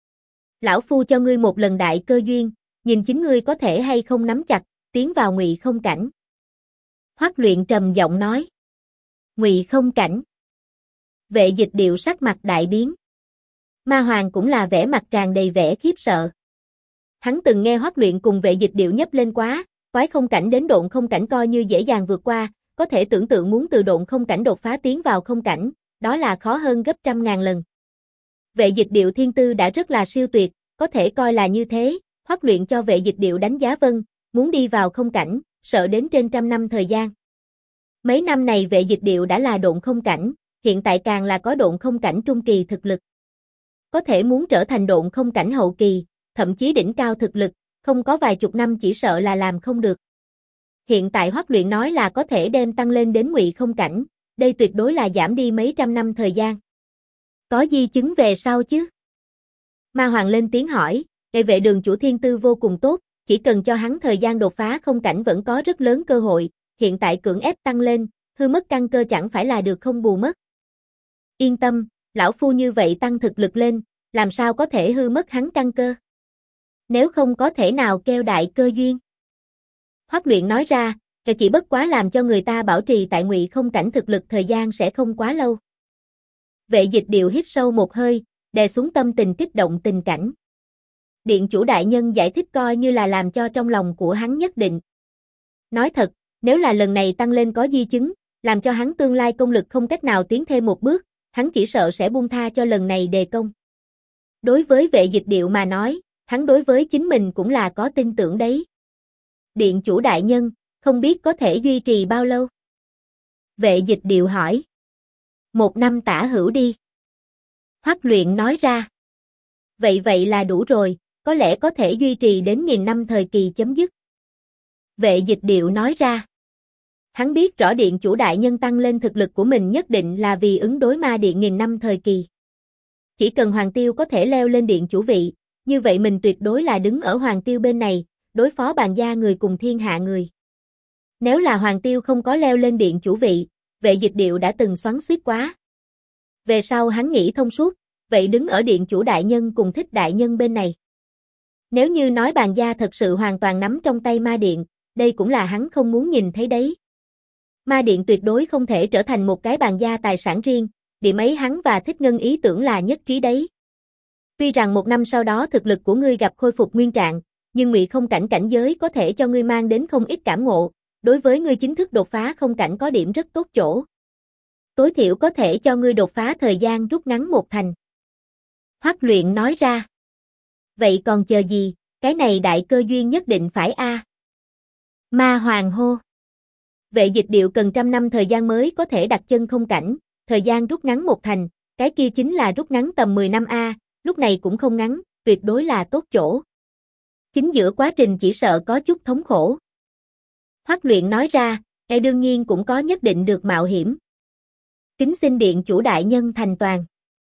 Lão phu cho ngươi một lần đại cơ duyên, nhìn chính ngươi có thể hay không nắm chặt, tiến vào Ngụy Không cảnh." Hoắc Luyện trầm giọng nói. Ngụy Không cảnh. Vệ Dịch Điệu sắc mặt đại biến. Ma Hoàng cũng là vẻ mặt tràn đầy vẻ khiếp sợ. Hắn từng nghe Hoắc Luyện cùng Vệ Dịch Điệu nhấp lên quá, toái không cảnh đến độn không cảnh coi như dễ dàng vượt qua, có thể tưởng tượng muốn từ độn không cảnh đột phá tiến vào không cảnh, đó là khó hơn gấp trăm ngàn lần. Vệ Dịch Điệu thiên tư đã rất là siêu tuyệt, có thể coi là như thế, Hoắc Luyện cho Vệ Dịch Điệu đánh giá vân, muốn đi vào không cảnh, sợ đến trên trăm năm thời gian. Mấy năm này Vệ Dịch Điệu đã là độn không cảnh, hiện tại càng là có độn không cảnh trung kỳ thực lực. Có thể muốn trở thành độn không cảnh hậu kỳ, thậm chí đỉnh cao thực lực, không có vài chục năm chỉ sợ là làm không được. Hiện tại Hoắc Luyện nói là có thể đem tăng lên đến Ngụy Không cảnh, đây tuyệt đối là giảm đi mấy trăm năm thời gian. Có di chứng về sau chứ? Ma Hoàng lên tiếng hỏi, Vệ Đường chủ thiên tư vô cùng tốt, chỉ cần cho hắn thời gian đột phá không cảnh vẫn có rất lớn cơ hội, hiện tại cưỡng ép tăng lên, hư mất căn cơ chẳng phải là được không bù mất. Yên tâm, lão phu như vậy tăng thực lực lên, làm sao có thể hư mất hắn căn cơ? Nếu không có thể nào kêu đại cơ duyên. Hoắc Luyện nói ra, chỉ bất quá làm cho người ta bảo trì tại Ngụy Không cảnh thực lực thời gian sẽ không quá lâu. Vệ Dịch Điệu hít sâu một hơi, đè xuống tâm tình kích động tình cảnh. Điện chủ đại nhân giải thích coi như là làm cho trong lòng của hắn nhất định. Nói thật, nếu là lần này tăng lên có di chứng, làm cho hắn tương lai công lực không cách nào tiến thêm một bước, hắn chỉ sợ sẽ buông tha cho lần này đề công. Đối với Vệ Dịch Điệu mà nói, hắn đối với chính mình cũng là có tin tưởng đấy. Điện chủ đại nhân, không biết có thể duy trì bao lâu? Vệ Dịch Điệu hỏi. 1 năm tả hữu đi. Hoắc Luyện nói ra. Vậy là đủ rồi, có lẽ có thể duy trì đến 1000 năm thời kỳ chấm dứt. Vệ Dịch Điệu nói ra. Hắn biết rõ điện chủ đại nhân tăng lên thực lực của mình nhất định là vì ứng đối ma điện 1000 năm thời kỳ. Chỉ cần Hoàng Tiêu có thể leo lên điện chủ vị, như vậy mình tuyệt đối là đứng ở Hoàng Tiêu bên này, đối phó Bàn gia người cùng thiên hạ người. Nếu là Hoàng Tiêu không có leo lên điện chủ vị, Vệ Dịch Điệu đã từng xoắn xuýt quá. Về sau hắn nghĩ thông suốt, vậy đứng ở điện chủ đại nhân cùng Thích đại nhân bên này. Nếu như nói Bàn gia thật sự hoàn toàn nắm trong tay ma điện, đây cũng là hắn không muốn nhìn thấy đấy. Ma điện tuyệt đối không thể trở thành một cái Bàn gia tài sản riêng, điểm ấy hắn và Thích Ngân ý tưởng là nhất trí đấy. Tuy rằng 1 năm sau đó thực lực của ngươi gặp khôi phục nguyên trạng, nhưng Ngụy Không cảnh cảnh giới có thể cho ngươi mang đến không ít cảm ngộ, đối với ngươi chính thức đột phá không cảnh có điểm rất tốt chỗ. Tối thiểu có thể cho ngươi đột phá thời gian rút ngắn 1 thành. Hoắc Luyện nói ra. Vậy còn chờ gì, cái này đại cơ duyên nhất định phải a. Ma Hoàng hô. Vệ Dịch Điệu cần 100 năm thời gian mới có thể đặt chân không cảnh, thời gian rút ngắn 1 thành, cái kia chính là rút ngắn tầm 10 năm a, lúc này cũng không ngắn, tuyệt đối là tốt chỗ. Chính giữa quá trình chỉ sợ có chút thống khổ. Hoắc Luyện nói ra, đương nhiên cũng có nhất định được mạo hiểm. Kính xin điện chủ đại nhân thành toàn.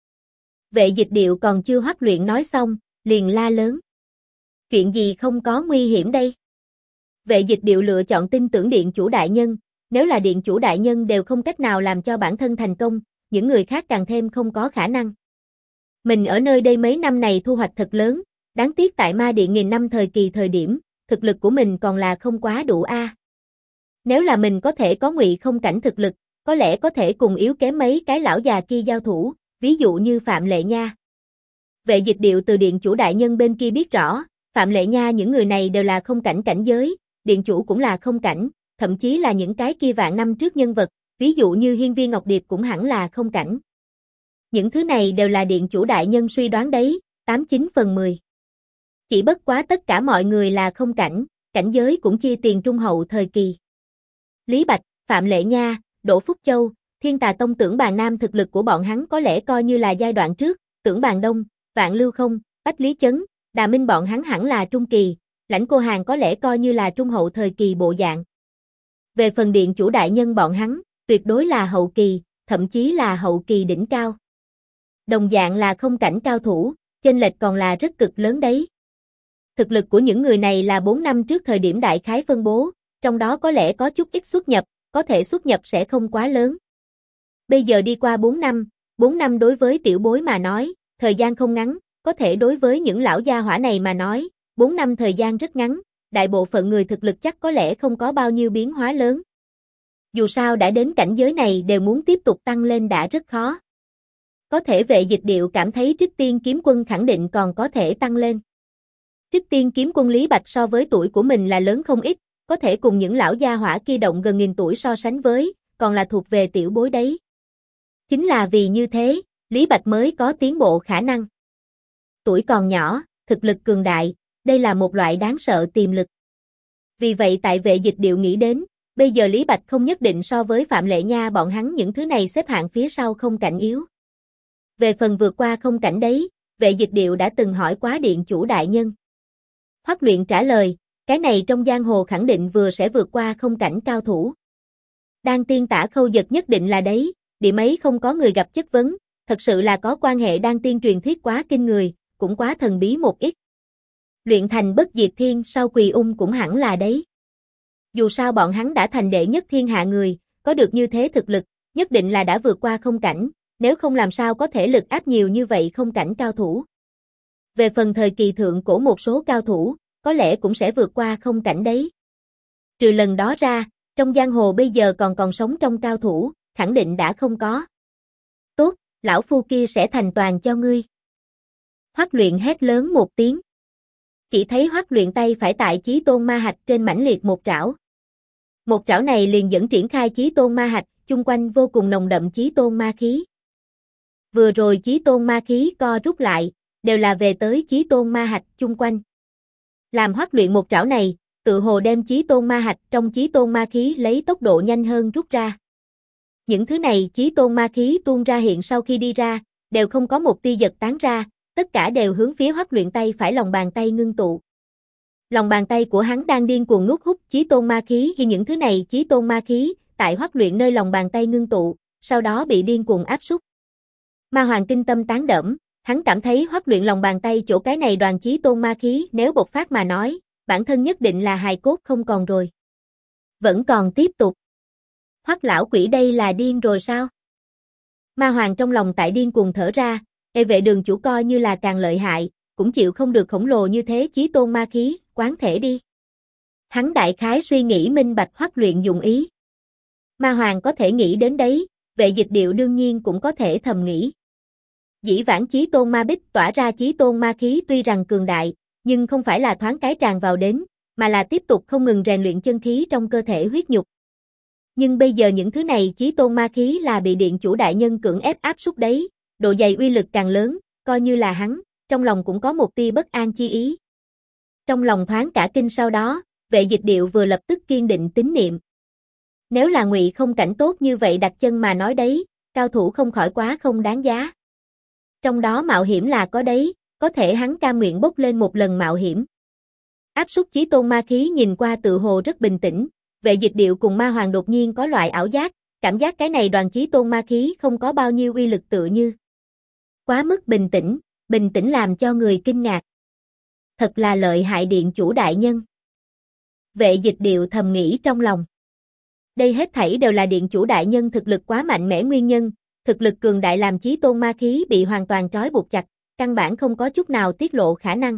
Vệ Dịch Điệu còn chưa Hoắc Luyện nói xong, liền la lớn. Chuyện gì không có nguy hiểm đây? Vệ Dịch Điệu lựa chọn tin tưởng điện chủ đại nhân, nếu là điện chủ đại nhân đều không cách nào làm cho bản thân thành công, những người khác càng thêm không có khả năng. Mình ở nơi đây mấy năm này thu hoạch thật lớn, đáng tiếc tại ma điện 1000 năm thời kỳ thời điểm, thực lực của mình còn là không quá đủ a. Nếu là mình có thể có Ngụy Không cảnh thực lực, có lẽ có thể cùng yếu kém mấy cái lão già kia giao thủ, ví dụ như Phạm Lệ Nha. Vệ Dịch Điệu từ điện chủ đại nhân bên kia biết rõ, Phạm Lệ Nha những người này đều là không cảnh cảnh giới, điện chủ cũng là không cảnh, thậm chí là những cái kia vạn năm trước nhân vật, ví dụ như Hiên Viên Ngọc Điệp cũng hẳn là không cảnh. Những thứ này đều là điện chủ đại nhân suy đoán đấy, 89 phần 10. Chỉ bất quá tất cả mọi người là không cảnh, cảnh giới cũng chia tiền trung hậu thời kỳ. Lý Bạch, Phạm Lệ Nha, Đỗ Phúc Châu, Thiên Tà Tông Tưởng Bàn Nam thực lực của bọn hắn có lẽ coi như là giai đoạn trước, Tưởng Bàn Đông, Vạn Lưu Không, Bách Lý Chấn, Đà Minh bọn hắn hẳn là trung kỳ, Lãnh Cô Hàn có lẽ coi như là trung hậu thời kỳ bộ dạng. Về phần điện chủ đại nhân bọn hắn, tuyệt đối là hậu kỳ, thậm chí là hậu kỳ đỉnh cao. Đồng dạng là không cảnh cao thủ, chênh lệch còn là rất cực lớn đấy. Thực lực của những người này là 4 năm trước thời điểm đại khái phân bố, trong đó có lẽ có chút ít xuất nhập, có thể xuất nhập sẽ không quá lớn. Bây giờ đi qua 4 năm đối với tiểu bối mà nói, thời gian không ngắn, có thể đối với những lão gia hỏa này mà nói, 4 năm thời gian rất ngắn, đại bộ phận người thực lực chắc có lẽ không có bao nhiêu biến hóa lớn. Dù sao đã đến cảnh giới này đều muốn tiếp tục tăng lên đã rất khó. Có thể Vệ Dịch Điệu cảm thấy Trích Tiên Kiếm Quân khẳng định còn có thể tăng lên. Trích Tiên Kiếm Quân Lý Bạch so với tuổi của mình là lớn không ít, có thể cùng những lão gia hỏa kia động gần nghìn tuổi so sánh với, còn là thuộc về tiểu bối đấy. Chính là vì như thế, Lý Bạch mới có tiến bộ khả năng. Tuổi còn nhỏ, thực lực cường đại, đây là một loại đáng sợ tiềm lực. Vì vậy tại Vệ Dịch Điệu nghĩ đến, bây giờ Lý Bạch không nhất định so với Phạm Lệ Nha bọn hắn những thứ này xếp hạng phía sau không cảnh yếu. Về phần vượt qua không cảnh đấy, Vệ Dịch Điệu đã từng hỏi quá điện chủ đại nhân. Hoắc Luyện trả lời, cái này trong giang hồ khẳng định vừa sẽ vượt qua không cảnh cao thủ. Đan tiên Tả Khâu Dật nhất định là đấy, điểm ấy không có người gặp chất vấn, thật sự là có quan hệ đan tiên truyền thuyết quá kinh người, cũng quá thần bí một ít. Luyện thành bất diệt thiên sau Quỳ Ung cũng hẳn là đấy. Dù sao bọn hắn đã thành đệ nhất thiên hạ người, có được như thế thực lực, nhất định là đã vượt qua không cảnh, nếu không làm sao có thể lực áp nhiều như vậy không cảnh cao thủ. Về phần thời kỳ thượng cổ một số cao thủ, có lẽ cũng sẽ vượt qua không cảnh đấy. Trừ lần đó ra, trong giang hồ bây giờ còn sống trong cao thủ, khẳng định đã không có. Tốt, lão phu kia sẽ thành toàn cho ngươi. Hoắc Luyện hét lớn một tiếng. Chỉ thấy Hoắc Luyện tay phải tại Chí Tôn Ma Hạch trên mãnh liệt một trảo. Một trảo này liền dẫn triển khai Chí Tôn Ma Hạch, chung quanh vô cùng nồng đậm Chí Tôn Ma khí. Vừa rồi Chí Tôn Ma khí co rút lại, đều là về tới Chí Tôn Ma Hạch chung quanh. Làm Hoắc Luyện một trảo này, tự hồ đem Chí Tôn Ma Hạch trong Chí Tôn Ma khí lấy tốc độ nhanh hơn rút ra. Những thứ này Chí Tôn Ma khí tuôn ra hiện sau khi đi ra, đều không có một tia giật tán ra, tất cả đều hướng phía Hoắc Luyện tay phải lòng bàn tay ngưng tụ. Lòng bàn tay của hắn đang điên cuồng nuốt hút Chí Tôn Ma khí, khi những thứ này Chí Tôn Ma khí tại Hoắc Luyện nơi lòng bàn tay ngưng tụ, sau đó bị điên cuồng áp súc. Ma Hoàng kinh tâm tán đẫm, hắn cảm thấy Hoắc Luyện lòng bàn tay chỗ cái này đoàn Chí Tôn Ma khí nếu bộc phát mà nói, bản thân nhất định là hài cốt không còn rồi. Vẫn còn tiếp tục. Hoắc lão quỷ đây là điên rồi sao? Ma Hoàng trong lòng tại điên cuồng thở ra, Vệ đường chủ coi như là càng lợi hại, cũng chịu không được khổng lồ như thế Chí Tôn Ma khí, quán thể đi. Hắn đại khái suy nghĩ minh bạch Hoắc Luyện dụng ý. Ma Hoàng có thể nghĩ đến đấy, Vệ Dịch Điệu đương nhiên cũng có thể thầm nghĩ. Dĩ vãng Chí Tôn Ma Bích tỏa ra Chí Tôn Ma khí tuy rằng cường đại, nhưng không phải là thoáng cái tràn vào đến, mà là tiếp tục không ngừng rèn luyện chân khí trong cơ thể huyết nhục. Nhưng bây giờ những thứ này Chí Tôn Ma khí là bị điện chủ đại nhân cưỡng ép áp súc đấy, độ dày uy lực càng lớn, coi như là hắn, trong lòng cũng có một tia bất an chi ý. Trong lòng thoáng cả kinh sau đó, Vệ Dịch Điệu vừa lập tức kiên định tín niệm. Nếu là Ngụy không cảnh tốt như vậy đặt chân mà nói đấy, cao thủ không khỏi quá không đáng giá. Trong đó mạo hiểm là có đấy, có thể hắn cam nguyện bốc lên một lần mạo hiểm. Áp súc Chí Tôn Ma khí nhìn qua tự hồ rất bình tĩnh, Vệ Dịch Điệu cùng Ma Hoàng đột nhiên có loại ảo giác, cảm giác cái này đoàn Chí Tôn Ma khí không có bao nhiêu uy lực tựa như. Quá mức bình tĩnh làm cho người kinh ngạc. Thật là lợi hại điện chủ đại nhân. Vệ Dịch Điệu thầm nghĩ trong lòng. Đây hết thảy đều là điện chủ đại nhân thực lực quá mạnh mẽ nguyên nhân, thực lực cường đại làm Chí Tôn Ma khí bị hoàn toàn trói buộc chặt, căn bản không có chút nào tiết lộ khả năng.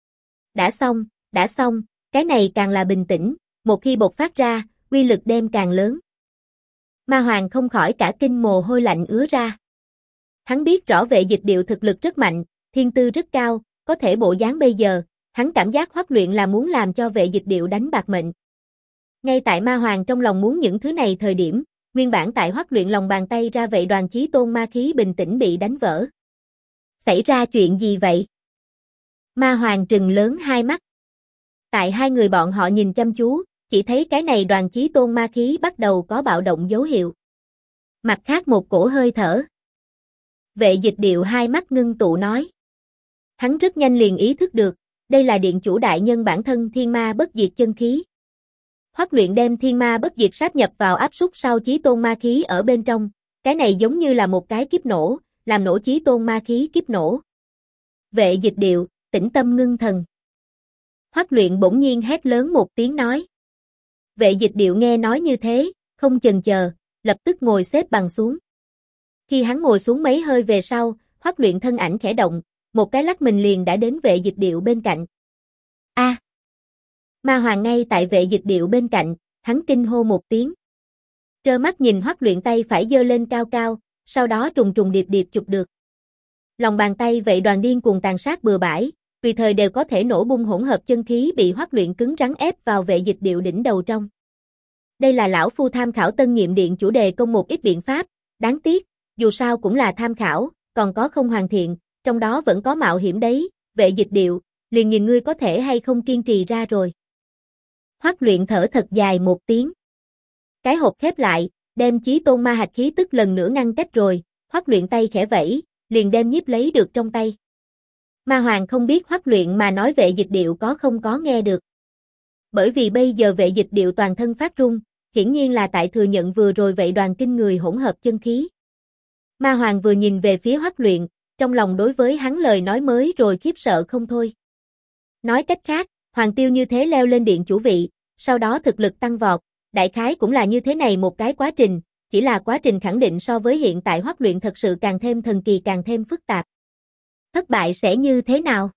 Đã xong, cái này càng là bình tĩnh, một khi bộc phát ra, uy lực đem càng lớn. Ma Hoàng không khỏi cả kinh mồ hôi lạnh ứa ra. Hắn biết rõ Vệ Dịch Điệu thực lực rất mạnh, thiên tư rất cao, có thể bộ dáng bây giờ, hắn cảm giác Hoắc Luyện là muốn làm cho Vệ Dịch Điệu đánh bạc mệnh. Ngay tại Ma Hoàng trong lòng muốn những thứ này thời điểm, nguyên bản tại Hoắc Luyện lòng bàn tay ra vậy đoàn Chí Tôn Ma khí bình tĩnh bị đánh vỡ. Xảy ra chuyện gì vậy? Ma Hoàng trừng lớn hai mắt. Tại hai người bọn họ nhìn chăm chú, chỉ thấy cái này đoàn Chí Tôn Ma khí bắt đầu có bạo động dấu hiệu. Mặt khác một cổ hơi thở. Vệ Dịch Điệu hai mắt ngưng tụ nói. Hắn rất nhanh liền ý thức được, đây là điện chủ đại nhân bản thân thiên ma bất diệt chân khí. Hoắc Luyện đem thiên ma bất diệt sát nhập vào áp xúc sau chí tôn ma khí ở bên trong, cái này giống như là một cái kiếp nổ, làm nổ chí tôn ma khí kiếp nổ. Vệ Dịch Điệu, tĩnh tâm ngưng thần. Hoắc Luyện bỗng nhiên hét lớn một tiếng nói. Vệ Dịch Điệu nghe nói như thế, không chần chờ, lập tức ngồi xếp bằng xuống. Khi hắn ngồi xuống mấy hơi về sau, Hoắc Luyện thân ảnh khẽ động, một cái lắc mình liền đã đến Vệ Dịch Điệu bên cạnh. A! Ma Hoàng ngay tại Vệ Dịch Điệu bên cạnh, hắn kinh hô một tiếng. Trơ mắt nhìn Hoắc Luyện tay phải giơ lên cao cao, sau đó trùng trùng điệp điệp chụp được. Lòng bàn tay Vệ Đoàn điên cuồng tàn sát bừa bãi, tùy thời đều có thể nổ bung hỗn hợp chân khí bị Hoắc Luyện cứng rắn ép vào Vệ Dịch Điệu đỉnh đầu trong. Đây là lão phu tham khảo Tân Nhiệm Điện chủ đề công một ít biện pháp, đáng tiếc, dù sao cũng là tham khảo, còn có không hoàn thiện, trong đó vẫn có mạo hiểm đấy, Vệ Dịch Điệu, liền nhìn ngươi có thể hay không kiên trì ra rồi. Hoắc Luyện thở thật dài một tiếng. Cái hộp khép lại, đem chí tôn ma hạch khí tức lần nữa ngăn cách rồi, Hoắc Luyện tay khẽ vẫy, liền đem nhiếp lấy được trong tay. Ma Hoàng không biết Hoắc Luyện mà nói Vệ Dịch Điệu có không có nghe được. Bởi vì bây giờ Vệ Dịch Điệu toàn thân phát run, hiển nhiên là tại thừa nhận vừa rồi Vệ Đoàn kinh người hỗn hợp chân khí. Ma Hoàng vừa nhìn về phía Hoắc Luyện, trong lòng đối với hắn lời nói mới rồi khiếp sợ không thôi. Nói cách khác, Hoàng Tiêu như thế leo lên điện chủ vị, sau đó thực lực tăng vọt, đại khái cũng là như thế này một cái quá trình, chỉ là quá trình khẳng định so với hiện tại Hoắc Luyện thật sự càng thêm thần kỳ càng thêm phức tạp. Thất bại sẽ như thế nào?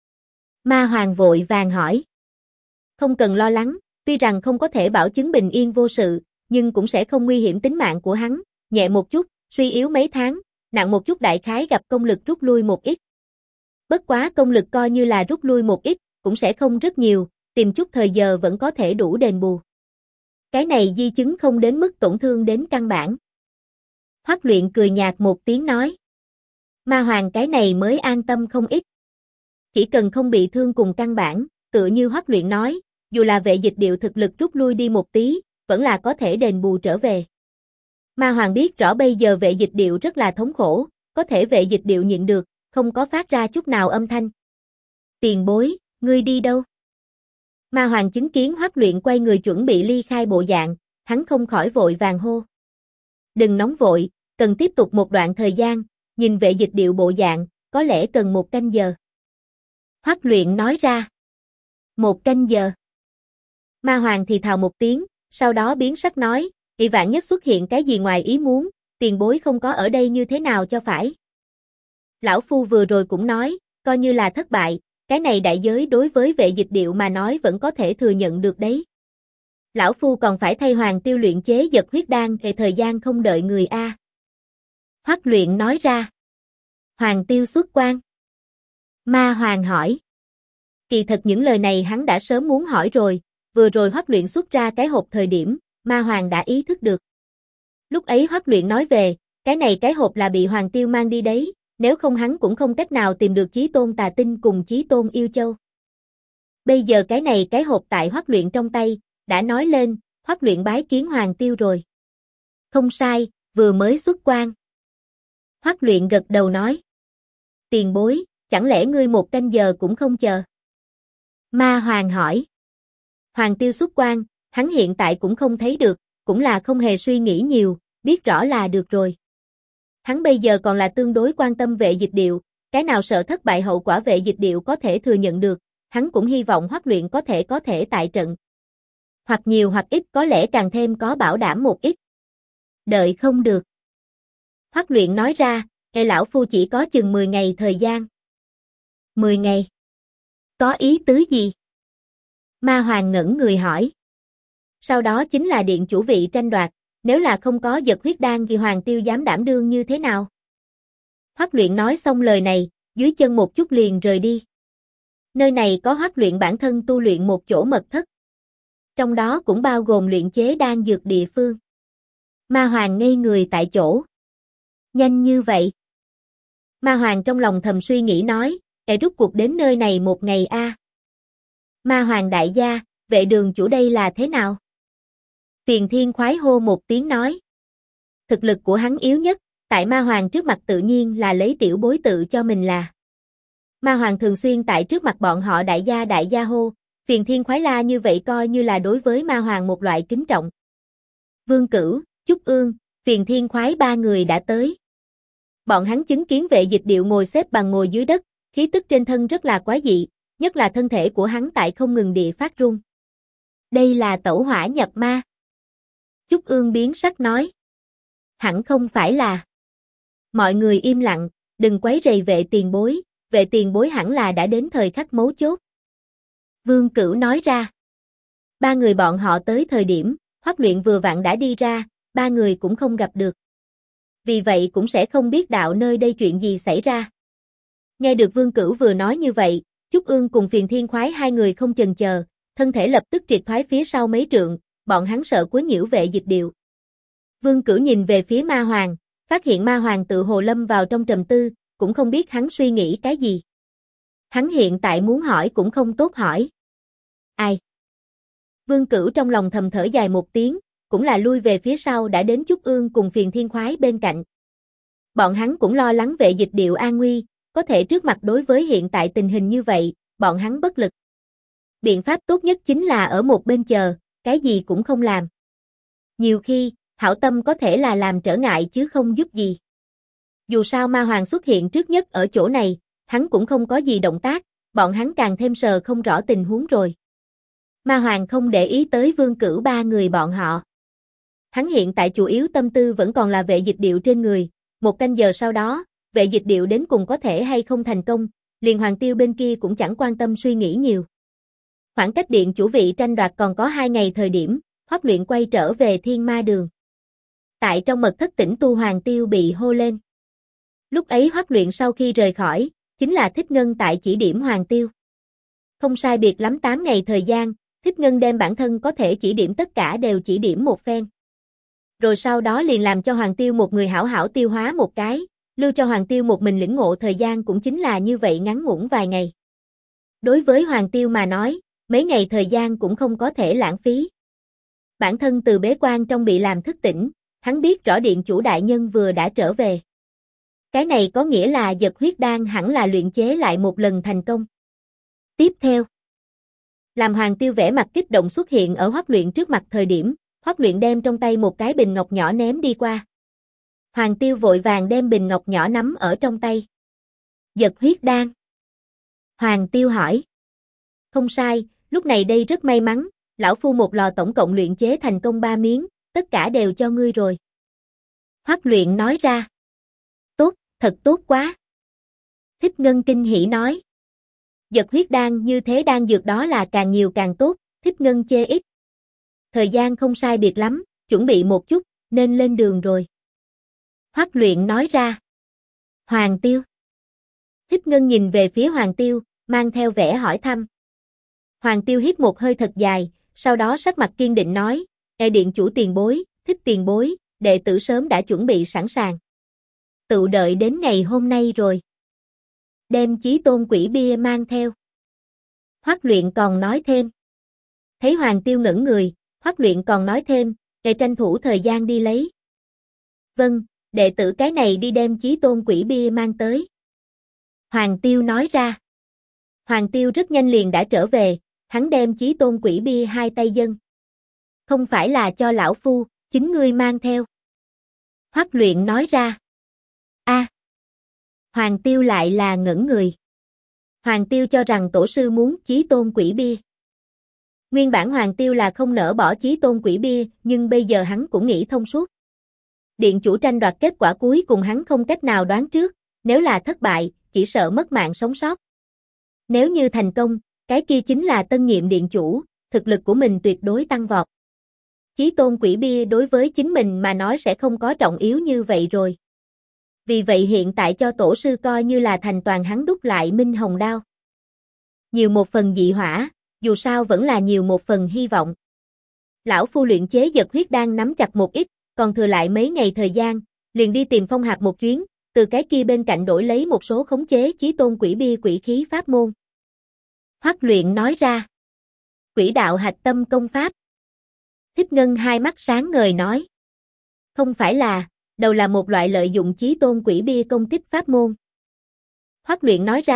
Ma Hoàng vội vàng hỏi. Không cần lo lắng, tuy rằng không có thể bảo chứng bình yên vô sự, nhưng cũng sẽ không nguy hiểm tính mạng của hắn, nhẹ một chút, suy yếu mấy tháng, nặng một chút đại khái gặp công lực rút lui một ít. Bất quá công lực coi như là rút lui một ít, cũng sẽ không rất nhiều, tìm chút thời giờ vẫn có thể đủ đền bù. Cái này di chứng không đến mức tổn thương đến căn bản. Hoắc Luyện cười nhạt một tiếng nói. Ma Hoàng cái này mới an tâm không ít. Chỉ cần không bị thương cùng căn bản, tựa như Hoắc Luyện nói, dù là Vệ Dịch Điệu thực lực rút lui đi một tí, vẫn là có thể đền bù trở về. Ma Hoàng biết rõ bây giờ Vệ Dịch Điệu rất là thống khổ, có thể Vệ Dịch Điệu nhịn được, không có phát ra chút nào âm thanh. Tiền bối, ngươi đi đâu? Ma Hoàng chứng kiến Hoắc Luyện quay người chuẩn bị ly khai bộ dạng, hắn không khỏi vội vàng hô. Đừng nóng vội, cần tiếp tục một đoạn thời gian, nhìn Vệ Dịch Điệu bộ dạng, có lẽ cần 1 canh giờ. Hoắc Luyện nói ra. 1 canh giờ. Ma Hoàng thì thào một tiếng, sau đó biến sắc nói, ỷ vạn nhất xuất hiện cái gì ngoài ý muốn, tiền bối không có ở đây như thế nào cho phải. Lão Phu vừa rồi cũng nói, coi như là thất bại, cái này đại giới đối với Vệ Dịch Điệu mà nói vẫn có thể thừa nhận được đấy. Lão Phu còn phải thay Hoàng Tiêu luyện chế giật huyết đan thì thời gian không đợi người a. Hoắc Luyện nói ra. Hoàng Tiêu xuất quan. Ma Hoàng hỏi. Kỳ thật những lời này hắn đã sớm muốn hỏi rồi, vừa rồi Hoắc Luyện xuất ra cái hộp thời điểm, Ma Hoàng đã ý thức được. Lúc ấy Hoắc Luyện nói về, cái này cái hộp là bị Hoàng Tiêu mang đi đấy, nếu không hắn cũng không cách nào tìm được Chí Tôn Tà Tinh cùng Chí Tôn Yêu Châu. Bây giờ cái này cái hộp tại Hoắc Luyện trong tay, đã nói lên, Hoắc Luyện bái kiến Hoàng Tiêu rồi. Không sai, vừa mới xuất quan. Hoắc Luyện gật đầu nói. Tiền bối, chẳng lẽ ngươi 1 canh giờ cũng không chờ? Ma Hoàng hỏi. Hoàng Tiêu xuất quan, hắn hiện tại cũng không thấy được, cũng là không hề suy nghĩ nhiều, biết rõ là được rồi. Hắn bây giờ còn là tương đối quan tâm Vệ Dịch Điệu, cái nào sợ thất bại hậu quả Vệ Dịch Điệu có thể thừa nhận được, hắn cũng hy vọng Hoắc Luyện có thể tại trận. Hoặc nhiều hoặc ít có lẽ càng thêm có bảo đảm một ít. Đợi không được. Hoắc Luyện nói ra, lão phu chỉ có chừng 10 ngày thời gian. 10 ngày? Có ý tứ gì? Ma Hoàng ngẩn người hỏi. Sau đó chính là điện chủ vị tranh đoạt, nếu là không có giật huyết đan thì Hoàng Tiêu dám đảm đương như thế nào? Hoắc Luyện nói xong lời này, dưới chân một chút liền rời đi. Nơi này có Hoắc Luyện bản thân tu luyện một chỗ mật thất. Trong đó cũng bao gồm luyện chế đan dược địa phương. Ma Hoàng ngây người tại chỗ. Nhanh như vậy. Ma Hoàng trong lòng thầm suy nghĩ nói, rút cuộc đến nơi này 1 ngày a. Ma Hoàng đại gia, Vệ đường chủ đây là thế nào? Tiền Thiên khoái hô một tiếng nói. Thực lực của hắn yếu nhất, tại Ma Hoàng trước mặt tự nhiên là lấy tiểu bối tự cho mình là. Ma Hoàng thường xuyên tại trước mặt bọn họ đại gia hô, Phiền Thiên khoái la như vậy coi như là đối với ma hoàng một loại kính trọng. Vương Cửu, Chúc Ương, Phiền Thiên khoái ba người đã tới. Bọn hắn chứng kiến Vệ Dịch Điệu ngồi xếp bằng ngồi dưới đất, khí tức trên thân rất là quái dị, nhất là thân thể của hắn tại không ngừng địa phát run. Đây là tẩu hỏa nhập ma. Chúc Ương biến sắc nói. Hẳn không phải là. Mọi người im lặng, đừng quấy rầy Vệ tiền bối hẳn là đã đến thời khắc mấu chốt. Vương Cửu nói ra. Ba người bọn họ tới thời điểm, Hoắc Luyện vừa vặn đã đi ra, ba người cũng không gặp được. Vì vậy cũng sẽ không biết đạo nơi đây chuyện gì xảy ra. Nghe được Vương Cửu vừa nói như vậy, Chúc Ương cùng Phiền Thiên khoái hai người không chần chờ, thân thể lập tức triệt thoái phía sau mấy trượng, bọn hắn sợ quấy nhiễu Vệ Dịch Điệu. Vương Cửu nhìn về phía ma hoàng, phát hiện ma hoàng tự hồ lâm vào trong trầm tư, cũng không biết hắn suy nghĩ cái gì. Hắn hiện tại muốn hỏi cũng không tốt hỏi. Ai? Vương Cửu trong lòng thầm thở dài một tiếng, cũng là lui về phía sau đã đến Chúc Ương cùng Phiền Thiên khoái bên cạnh. Bọn hắn cũng lo lắng Vệ Dịch Điệu an nguy, có thể trước mặt đối với hiện tại tình hình như vậy, bọn hắn bất lực. Biện pháp tốt nhất chính là ở một bên chờ, cái gì cũng không làm. Nhiều khi, hảo tâm có thể là làm trở ngại chứ không giúp gì. Dù sao ma hoàng xuất hiện trước nhất ở chỗ này, hắn cũng không có gì động tác, bọn hắn càng thêm sờ không rõ tình huống rồi. Ma hoàng không để ý tới Vương Cửu ba người bọn họ. Hắn hiện tại chủ yếu tâm tư vẫn còn là Vệ Dịch Điệu trên người, một canh giờ sau đó, Vệ Dịch Điệu đến cùng có thể hay không thành công, liền Hoàng Tiêu bên kia cũng chẳng quan tâm suy nghĩ nhiều. Khoảng cách điện chủ vị tranh đoạt còn có 2 ngày thời điểm, Hoắc Luyện quay trở về Thiên Ma Đường. Tại trong mật thất tĩnh tu Hoàng Tiêu bị hô lên. Lúc ấy Hoắc Luyện sau khi rời khỏi, chính là Thích Ngân tại chỉ điểm Hoàng Tiêu. Không sai biệt lắm 8 ngày thời gian, Thích Ngân đem bản thân có thể chỉ điểm tất cả đều chỉ điểm một phen. Rồi sau đó liền làm cho Hoàng Tiêu một người hảo hảo tiêu hóa một cái, lưu cho Hoàng Tiêu một mình lĩnh ngộ thời gian cũng chính là như vậy ngắn ngủn vài ngày. Đối với Hoàng Tiêu mà nói, mấy ngày thời gian cũng không có thể lãng phí. Bản thân từ bế quan trong bị làm thức tỉnh, hắn biết rõ điện chủ đại nhân vừa đã trở về. Cái này có nghĩa là Dật huyết đan hẳn là luyện chế lại một lần thành công. Tiếp theo, làm Hoàng Tiêu vẻ mặt kích động xuất hiện ở Hoắc Luyện trước mặt thời điểm, Hoắc Luyện đem trong tay một cái bình ngọc nhỏ ném đi qua. Hoàng Tiêu vội vàng đem bình ngọc nhỏ nắm ở trong tay. Dật huyết đan. Hoàng Tiêu hỏi. Không sai, lúc này đây rất may mắn, lão phu một lò tổng cộng luyện chế thành công 3 miếng, tất cả đều cho ngươi rồi. Hoắc Luyện nói ra. Tốt, thật tốt quá. Thích Ngân kinh hỉ nói. Dật huyết đan như thế đan dược đó là càng nhiều càng tốt, Thích Ngân chê ít. Thời gian không sai biệt lắm, chuẩn bị một chút, nên lên đường rồi. Hoắc Luyện nói ra. Hoàng Tiêu. Thích Ngân nhìn về phía Hoàng Tiêu, mang theo vẻ hỏi thăm. Hoàng Tiêu hít một hơi thật dài, sau đó sắc mặt kiên định nói, điện chủ tiền bối, Thích tiền bối, đệ tử sớm đã chuẩn bị sẵn sàng. Tự đợi đến ngày hôm nay rồi. Đem Chí Tôn quỷ bia mang theo. Hoắc Luyện còn nói thêm. Thấy Hoàng Tiêu ngẩn người, Hoắc Luyện còn nói thêm, để tranh thủ thời gian đi lấy. Vâng, đệ tử cái này đi đem Chí Tôn quỷ bia mang tới. Hoàng Tiêu nói ra. Hoàng Tiêu rất nhanh liền đã trở về, hắn đem Chí Tôn quỷ bia hai tay dâng. Không phải là cho lão phu, chính ngươi mang theo. Hoắc Luyện nói ra. A. Hoàng Tiêu lại là ngẩn người. Hoàng Tiêu cho rằng tổ sư muốn Chí Tôn quỷ bia. Nguyên bản Hoàng Tiêu là không nỡ bỏ Chí Tôn quỷ bia, nhưng bây giờ hắn cũng nghĩ thông suốt. Điện chủ tranh đoạt kết quả cuối cùng hắn không cách nào đoán trước, nếu là thất bại, chỉ sợ mất mạng sống sót. Nếu như thành công, cái kia chính là tân nhiệm điện chủ, thực lực của mình tuyệt đối tăng vọt. Chí Tôn quỷ bia đối với chính mình mà nói sẽ không có trọng yếu như vậy rồi. Vì vậy hiện tại cho tổ sư coi như là thành toàn hắn đúc lại minh hồng đao. Nhiều một phần dị hỏa, dù sao vẫn là nhiều một phần hy vọng. Lão phu luyện chế Dật huyết đan nắm chặt một ít, còn thừa lại mấy ngày thời gian, liền đi tìm Phong Hạc một chuyến, từ cái kia bên cạnh đổi lấy một số khống chế Chí Tôn quỷ bia quỷ khí pháp môn. Hoắc Luyện nói ra. Quỷ đạo hạch tâm công pháp. Thích Ngân hai mắt sáng ngời nói. Không phải là, đầu là một loại lợi dụng Chí Tôn quỷ bia công kích pháp môn. Hoắc Luyện nói ra,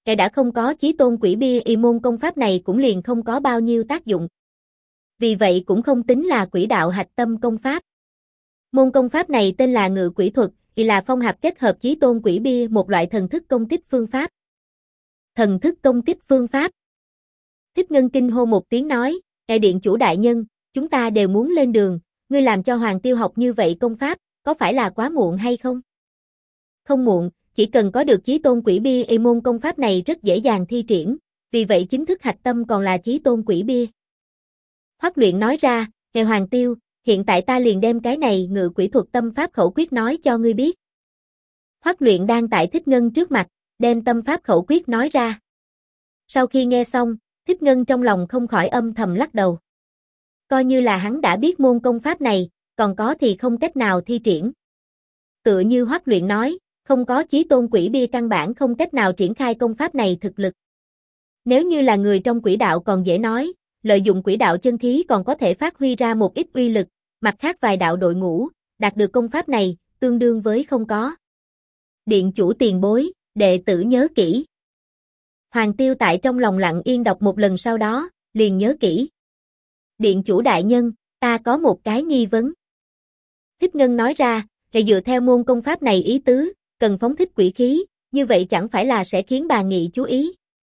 đã không có chí tôn quỷ bia y môn công pháp này cũng liền không có bao nhiêu tác dụng. Vì vậy cũng không tính là quỷ đạo hạch tâm công pháp. Môn công pháp này tên là ngự quỷ thuật, là phong hạp kết hợp chí tôn quỷ bia một loại thần thức công kích phương pháp. Thần thức công kích phương pháp. Thích Ngân kinh hô một tiếng nói, điện chủ đại nhân, chúng ta đều muốn lên đường, ngươi làm cho Hoàng Tiêu học như vậy công pháp, có phải là quá muộn hay không? Không muộn, chỉ cần có được chí tôn quỷ bia y môn công pháp này rất dễ dàng thi triển, vì vậy chính thức hạch tâm còn là chí tôn quỷ bia. Hoắc Luyện nói ra, Hoàng Tiêu, hiện tại ta liền đem cái này ngự quỷ thuật tâm pháp khẩu quyết nói cho ngươi biết. Hoắc Luyện đang tại Thích Ngân trước mặt, đem tâm pháp khẩu quyết nói ra. Sau khi nghe xong, Thích Ngân trong lòng không khỏi âm thầm lắc đầu. Coi như là hắn đã biết môn công pháp này, còn có thì không cách nào thi triển. Tựa như Hoắc Luyện nói, không có chí tôn quỷ bia căn bản không cách nào triển khai công pháp này thực lực. Nếu như là người trong quỷ đạo còn dễ nói, lợi dụng quỷ đạo chân khí còn có thể phát huy ra một ít uy lực, mặt khác vài đạo đội ngũ, đạt được công pháp này, tương đương với không có. Điện chủ tiền bối, đệ tử nhớ kỹ. Hoàng Tiêu tại trong lòng lặng yên đọc một lần sau đó, liền nhớ kỹ. Điện chủ đại nhân, ta có một cái nghi vấn. Thích Ngân nói ra, dựa theo môn công pháp này ý tứ, cần phóng thích quỷ khí, như vậy chẳng phải là sẽ khiến bà Nghị chú ý.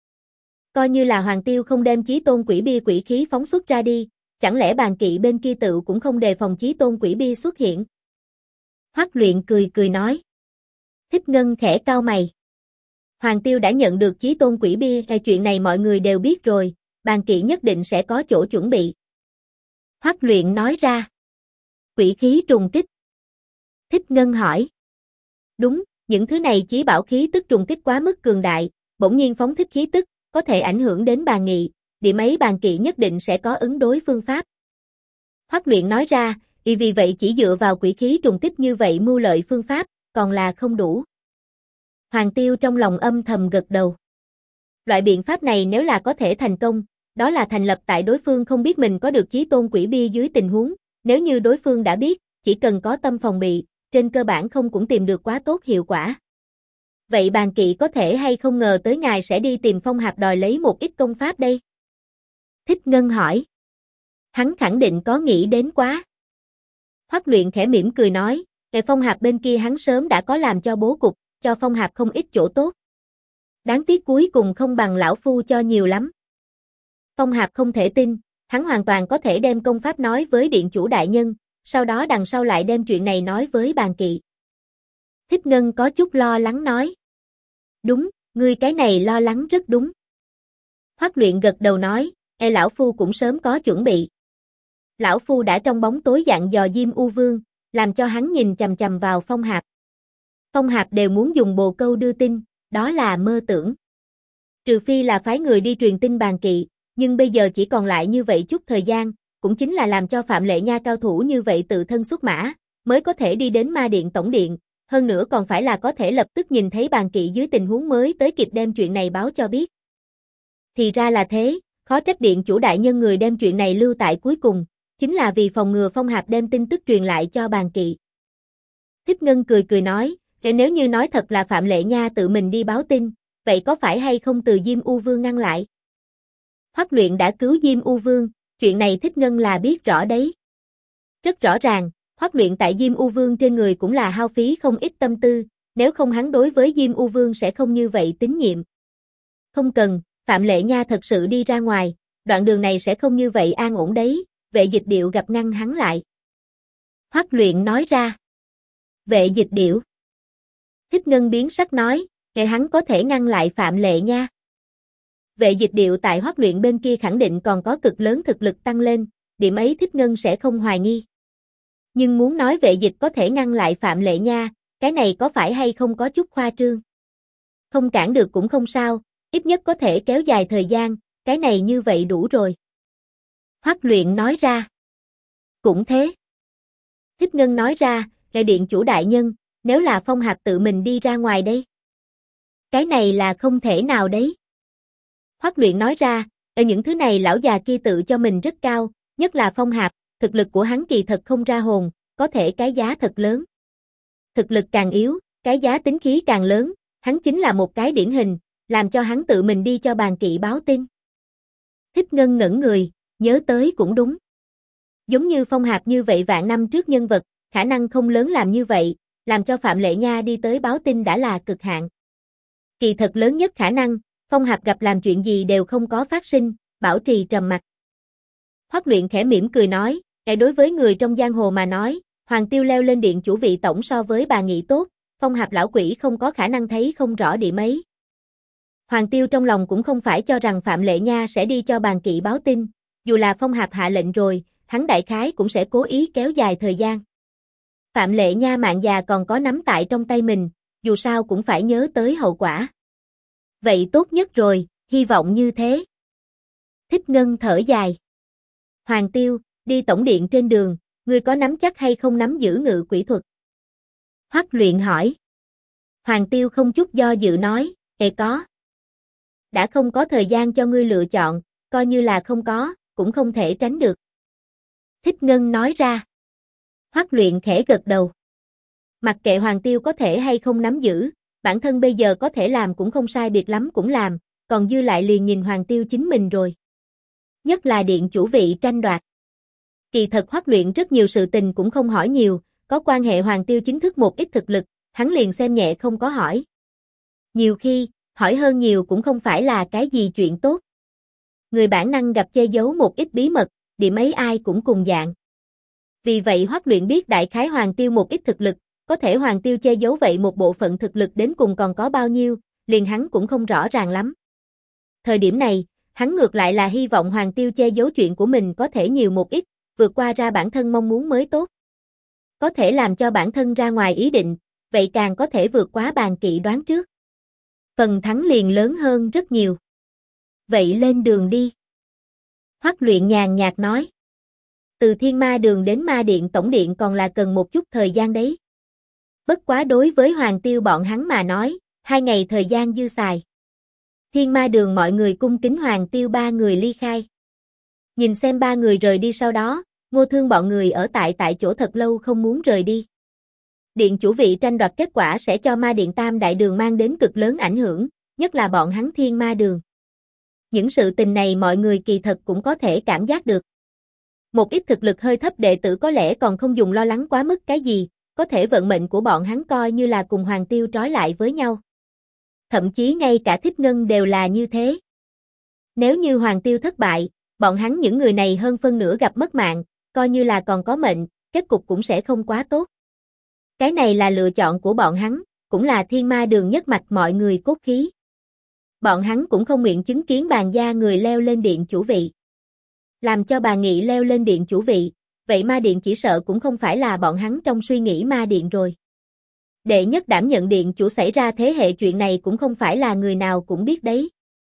Coi như là Hoàng Tiêu không đem chí tôn quỷ bia quỷ khí phóng xuất ra đi, chẳng lẽ Bàn Kỵ bên kia tự cũng không đề phòng chí tôn quỷ bia xuất hiện? Hoắc Luyện cười cười nói. Thích Ngân khẽ cau mày. Hoàng Tiêu đã nhận được chí tôn quỷ bia, chuyện này mọi người đều biết rồi, Bàn Kỵ nhất định sẽ có chỗ chuẩn bị. Hoắc Luyện nói ra. Quỷ khí trùng kích. Thích Ngân hỏi. Đúng, những thứ này chí bảo khí tức trùng kích quá mức cường đại, bỗng nhiên phóng thích khí tức, có thể ảnh hưởng đến Bàn Nghị, điểm ấy Bàn Kỵ nhất định sẽ có ứng đối phương pháp. Hoắc Luyện nói ra, vì vậy chỉ dựa vào quỷ khí trùng kích như vậy mưu lợi phương pháp, còn là không đủ. Hoàng Tiêu trong lòng âm thầm gật đầu. Loại biện pháp này nếu là có thể thành công, đó là thành lập tại đối phương không biết mình có được chí tôn quỷ bia dưới tình huống, nếu như đối phương đã biết, chỉ cần có tâm phòng bị, trên cơ bản không cũng tìm được quá tốt hiệu quả. Vậy Bàn Kỵ có thể hay không ngờ tới ngài sẽ đi tìm Phong Hạp đòi lấy một ít công pháp đây? Thích Ngân hỏi. Hắn khẳng định có nghĩ đến quá. Hoắc Luyện khẽ mỉm cười nói, Phong Hạp bên kia hắn sớm đã có làm cho bố cục, cho Phong Hạp không ít chỗ tốt. Đáng tiếc cuối cùng không bằng lão phu cho nhiều lắm. Phong Hạp không thể tin, hắn hoàn toàn có thể đem công pháp nói với điện chủ đại nhân, sau đó đằng sau lại đem chuyện này nói với Bàn Kỵ. Thích Ngân có chút lo lắng nói. Đúng, ngươi cái này lo lắng rất đúng. Hoắc Luyện gật đầu nói, lão phu cũng sớm có chuẩn bị. Lão phu đã trong bóng tối dặn dò Diêm U Vương, làm cho hắn nhìn chằm chằm vào Phong Hạp. Phong Hạp đều muốn dùng bồ câu đưa tin, đó là mơ tưởng. Trừ phi là phái người đi truyền tin Bàn Kỵ, nhưng bây giờ chỉ còn lại như vậy chút thời gian, cũng chính là làm cho Phạm Lệ Nha cao thủ như vậy tự thân xuất mã, mới có thể đi đến Ma Điện Tổng Điện, hơn nữa còn phải là có thể lập tức nhìn thấy Bàn Kỵ dưới tình huống mới tới kịp đem chuyện này báo cho biết. Thì ra là thế, khó trách điện chủ đại nhân người đem chuyện này lưu tại cuối cùng, chính là vì phòng ngừa Phong Hạp đem tin tức truyền lại cho Bàn Kỵ. Thích Ngân cười cười nói, nếu như nói thật là Phạm Lệ Nha tự mình đi báo tin, vậy có phải hay không từ Diêm U Vương ngăn lại? Hoắc Luyện đã cứu Diêm U Vương, chuyện này Thích Ngân là biết rõ đấy. Rất rõ ràng, Hoắc Luyện tại Diêm U Vương trên người cũng là hao phí không ít tâm tư, nếu không hắn đối với Diêm U Vương sẽ không như vậy tín nhiệm. Không cần, Phạm Lệ Nha thật sự đi ra ngoài, đoạn đường này sẽ không như vậy an ổn đấy, Vệ Dịch Điệu gặp ngăn hắn lại. Hoắc Luyện nói ra. Vệ Dịch Điệu. Thích Ngân biến sắc nói, hắn có thể ngăn lại Phạm Lệ Nha. Vệ Dịch Điệu tại Hoắc Luyện bên kia khẳng định còn có cực lớn thực lực tăng lên, điểm ấy Thích Ngân sẽ không hoài nghi. Nhưng muốn nói Vệ Dịch có thể ngăn lại Phạm Lệ Nha, cái này có phải hay không có chút khoa trương? Không cản được cũng không sao, ít nhất có thể kéo dài thời gian, cái này như vậy đủ rồi. Hoắc Luyện nói ra. Cũng thế. Thích Ngân nói ra, điện chủ đại nhân, nếu là Phong Hạp tự mình đi ra ngoài đây. Cái này là không thể nào đấy. Hoắc Luyện nói ra, những thứ này lão già kia tự cho mình rất cao, nhất là Phong Hạp, thực lực của hắn kỳ thật không ra hồn, có thể cái giá thật lớn. Thực lực càng yếu, cái giá tính khí càng lớn, hắn chính là một cái điển hình, làm cho hắn tự mình đi cho Bàn Kỵ báo tin. Thích Ngân ngẩn người, nhớ tới cũng đúng. Giống như Phong Hạp như vậy vạn năm trước nhân vật, khả năng không lớn làm như vậy, làm cho Phạm Lệ Nha đi tới báo tin đã là cực hạn. Kỳ thật lớn nhất khả năng, Phong Hạp gặp làm chuyện gì đều không có phát sinh, bảo trì trầm mặc. Hoắc Luyện khẽ mỉm cười nói, đối với người trong giang hồ mà nói, Hoàng Tiêu leo lên điện chủ vị tổng so với bà nghĩ tốt, Phong Hạp lão quỷ không có khả năng thấy không rõ điểm ấy. Hoàng Tiêu trong lòng cũng không phải cho rằng Phạm Lệ Nha sẽ đi cho Bàn Kỵ báo tin, dù là Phong Hạp hạ lệnh rồi, hắn đại khái cũng sẽ cố ý kéo dài thời gian. Phạm Lệ Nha mạng già còn có nắm tại trong tay mình, dù sao cũng phải nhớ tới hậu quả. Vậy tốt nhất rồi, hy vọng như thế. Thích Ngân thở dài. Hoàng Tiêu, đi tổng điện trên đường, ngươi có nắm chắc hay không nắm giữ ngự quỷ thuật? Hoắc Luyện hỏi. Hoàng Tiêu không chút do dự nói, có. Đã không có thời gian cho ngươi lựa chọn, coi như là không có, cũng không thể tránh được. Thích Ngân nói ra. Hoắc Luyện khẽ gật đầu. Mặc kệ Hoàng Tiêu có thể hay không nắm giữ, bản thân bây giờ có thể làm cũng không sai biệt lắm cũng làm, còn dư lại liền nhìn Hoàng Tiêu chính mình rồi. Nhất là điện chủ vị tranh đoạt. Kỳ thật Hoắc Luyện rất nhiều sự tình cũng không hỏi nhiều, có quan hệ Hoàng Tiêu chính thức một ít thực lực, hắn liền xem nhẹ không có hỏi. Nhiều khi, hỏi hơn nhiều cũng không phải là cái gì chuyện tốt. Người bản năng gặp che giấu một ít bí mật, điểm ấy ai cũng cùng dạng. Vì vậy Hoắc Luyện biết đại khái Hoàng Tiêu một ít thực lực, có thể Hoàng Tiêu che giấu vậy một bộ phận thực lực đến cùng còn có bao nhiêu, liền hắn cũng không rõ ràng lắm. Thời điểm này, hắn ngược lại là hy vọng Hoàng Tiêu che giấu chuyện của mình có thể nhiều một ít, vượt qua ra bản thân mong muốn mới tốt. Có thể làm cho bản thân ra ngoài ý định, vậy càng có thể vượt quá Bàn Kỵ đoán trước. Phần thắng liền lớn hơn rất nhiều. Vậy lên đường đi. Hoắc Luyện nhàn nhạt nói. Từ Thiên Ma Đường đến Ma Điện Tổng Điện còn là cần một chút thời gian đấy. Bất quá đối với Hoàng Tiêu bọn hắn mà nói, 2 ngày thời gian dư xài. Thiên Ma Đường mọi người cung kính Hoàng Tiêu 3 người ly khai. Nhìn xem 3 người rời đi sau đó, Ngô Thương bọn người ở tại chỗ thật lâu không muốn rời đi. Điện chủ vị tranh đoạt kết quả sẽ cho Ma Điện Tam Đại Đường mang đến cực lớn ảnh hưởng, nhất là bọn hắn Thiên Ma Đường. Những sự tình này mọi người kỳ thật cũng có thể cảm giác được. Một ít thực lực hơi thấp đệ tử có lẽ còn không dùng lo lắng quá mức cái gì, có thể vận mệnh của bọn hắn coi như là cùng Hoàng Tiêu trói lại với nhau. Thậm chí ngay cả Thích Ngân đều là như thế. Nếu như Hoàng Tiêu thất bại, bọn hắn những người này hơn phân nửa gặp mất mạng, coi như là còn có mệnh, kết cục cũng sẽ không quá tốt. Cái này là lựa chọn của bọn hắn, cũng là Thiên Ma Đường nhất mạch mọi người cốt khí. Bọn hắn cũng không nguyện chứng kiến Bàn gia người leo lên điện chủ vị. Làm cho Bàn Nghị leo lên điện chủ vị, vậy Ma Điện chỉ sợ cũng không phải là bọn hắn trong suy nghĩ Ma Điện rồi. Đệ nhất đảm nhận điện chủ xảy ra thế hệ chuyện này cũng không phải là người nào cũng biết đấy.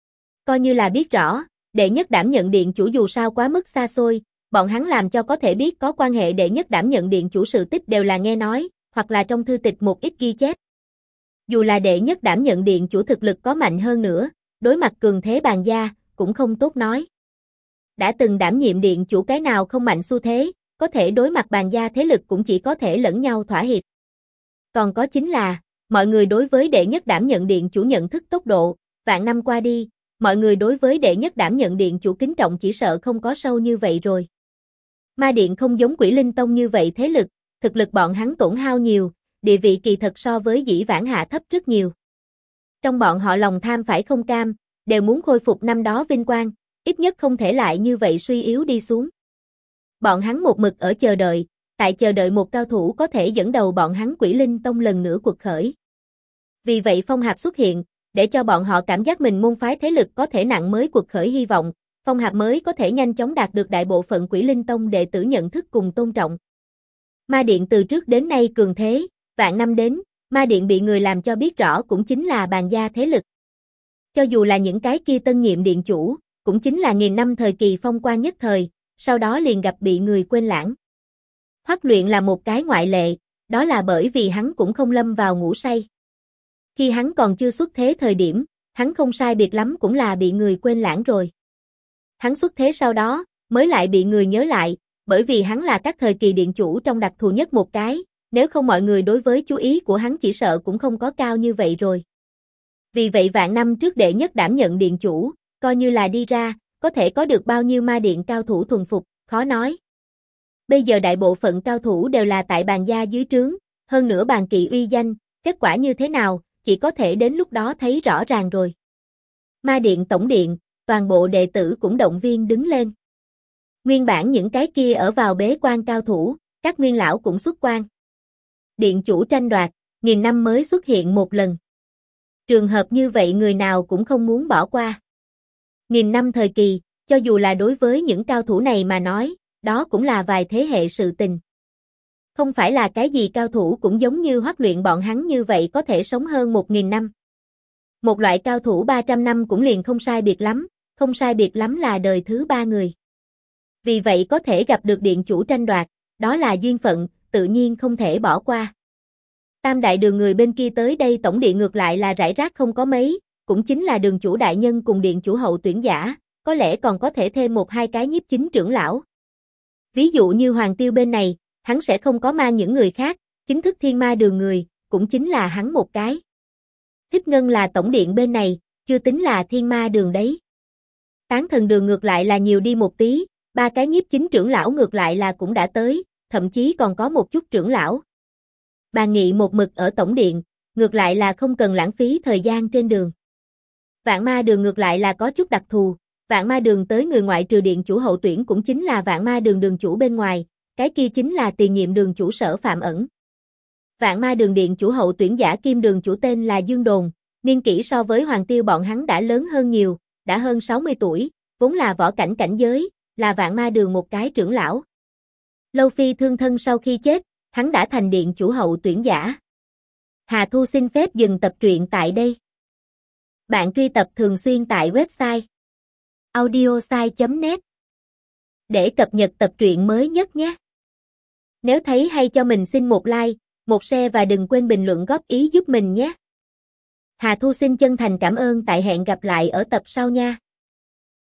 Coi như là biết rõ, đệ nhất đảm nhận điện chủ dù sao quá mức xa xôi, bọn hắn làm cho có thể biết có quan hệ đệ nhất đảm nhận điện chủ sự tích đều là nghe nói, hoặc là trong thư tịch một ít ghi chép. Dù là đệ nhất đảm nhận điện chủ thực lực có mạnh hơn nữa, đối mặt cường thế Bàn gia, cũng không tốt nói. Đã từng đảm nhiệm điện chủ cái nào không mạnh xu thế, có thể đối mặt Bàn gia thế lực cũng chỉ có thể lẫn nhau thỏa hiệp. Còn có chính là, mọi người đối với đệ nhất đảm nhận điện chủ nhận thức tốc độ, vạn năm qua đi, mọi người đối với đệ nhất đảm nhận điện chủ kính trọng chỉ sợ không có sâu như vậy rồi. Ma Điện không giống Quỷ Linh Tông như vậy thế lực, thực lực bọn hắn tổn hao nhiều, địa vị kỳ thật so với dĩ vãng hạ thấp rất nhiều. Trong bọn họ lòng tham phải không cam, đều muốn khôi phục năm đó vinh quang, ít nhất không thể lại như vậy suy yếu đi xuống. Bọn hắn một mực ở chờ đợi, tại chờ đợi một cao thủ có thể dẫn đầu bọn hắn Quỷ Linh Tông lần nữa cuộc khởi. Vì vậy Phong Hạp xuất hiện, để cho bọn họ cảm giác mình môn phái thế lực có thể nặng mới cuộc khởi hy vọng, Phong Hạp mới có thể nhanh chóng đạt được đại bộ phận Quỷ Linh Tông đệ tử nhận thức cùng tôn trọng. Ma Điện từ trước đến nay cường thế, vạn năm đến, Ma Điện bị người làm cho biết rõ cũng chính là Bàn gia thế lực. Cho dù là những cái kia tân nhiệm điện chủ, cũng chính là nghìn năm thời kỳ phong quang nhất thời, sau đó liền gặp bị người quên lãng. Hoắc Luyện là một cái ngoại lệ, đó là bởi vì hắn cũng không lâm vào ngủ say. Khi hắn còn chưa xuất thế thời điểm, hắn không sai biệt lắm cũng là bị người quên lãng rồi. Hắn xuất thế sau đó, mới lại bị người nhớ lại, bởi vì hắn là các thời kỳ điện chủ trong đặc thù nhất một cái, nếu không mọi người đối với chú ý của hắn chỉ sợ cũng không có cao như vậy rồi. Vì vậy vạn năm trước đệ nhất đảm nhận điện chủ, coi như là đi ra, có thể có được bao nhiêu ma điện cao thủ thuần phục, khó nói. Bây giờ đại bộ phận cao thủ đều là tại bàn gia dưới trướng, hơn nữa bàn kỵ uy danh, kết quả như thế nào, chỉ có thể đến lúc đó thấy rõ ràng rồi. Ma điện tổng điện, toàn bộ đệ tử cũng động viên đứng lên. Nguyên bản những cái kia ở vào bế quan cao thủ, các nguyên lão cũng xuất quan. Điện chủ tranh đoạt, 1000 năm mới xuất hiện một lần. Trường hợp như vậy người nào cũng không muốn bỏ qua. 1000 năm thời kỳ, cho dù là đối với những cao thủ này mà nói, đó cũng là vài thế hệ sự tình. Không phải là cái gì cao thủ cũng giống như Hoắc Luyện bọn hắn như vậy có thể sống hơn 1000 năm. Một loại cao thủ 300 năm cũng liền không sai biệt lắm, không sai biệt lắm là đời thứ 3 người. Vì vậy có thể gặp được điện chủ tranh đoạt, đó là duyên phận, tự nhiên không thể bỏ qua. Tam đại đường người bên kia tới đây tổng điện ngược lại là rải rác không có mấy, cũng chính là đường chủ đại nhân cùng điện chủ hậu tuyển giả, có lẽ còn có thể thêm một hai cái nhiếp chính trưởng lão. Ví dụ như Hoàng Tiêu bên này, hắn sẽ không có mang những người khác, chính thức thiên ma đường người, cũng chính là hắn một cái. Thích Ngân là tổng điện bên này, chưa tính là thiên ma đường đấy. Tán thần đường ngược lại là nhiều đi một tí, 3 cái nhiếp chính trưởng lão ngược lại là cũng đã tới, thậm chí còn có một chút trưởng lão. Bàn nghị một mực ở tổng điện, ngược lại là không cần lãng phí thời gian trên đường. Vạn ma đường ngược lại là có chút đặc thù, vạn ma đường tới người ngoại trừ điện chủ hậu tuyển cũng chính là vạn ma đường đường chủ bên ngoài, cái kia chính là tiền nhiệm đường chủ Sở Phạm Ẩn. Vạn ma đường điện chủ hậu tuyển giả kim đường chủ tên là Dương Đồn, niên kỷ so với Hoàng Tiêu bọn hắn đã lớn hơn nhiều, đã hơn 60 tuổi, vốn là võ cảnh cảnh giới, là vạn ma đường một cái trưởng lão. Lâu Phi thương thân sau khi chết, hắn đã thành điện chủ hậu tuyển giả. Hà Thu xin phép dừng tập truyện tại đây. Bạn truy tập thường xuyên tại website audiosai.net để cập nhật tập truyện mới nhất nhé. Nếu thấy hay cho mình xin một like, một share và đừng quên bình luận góp ý giúp mình nhé. Hà Thu xin chân thành cảm ơn, tại hẹn gặp lại ở tập sau nha.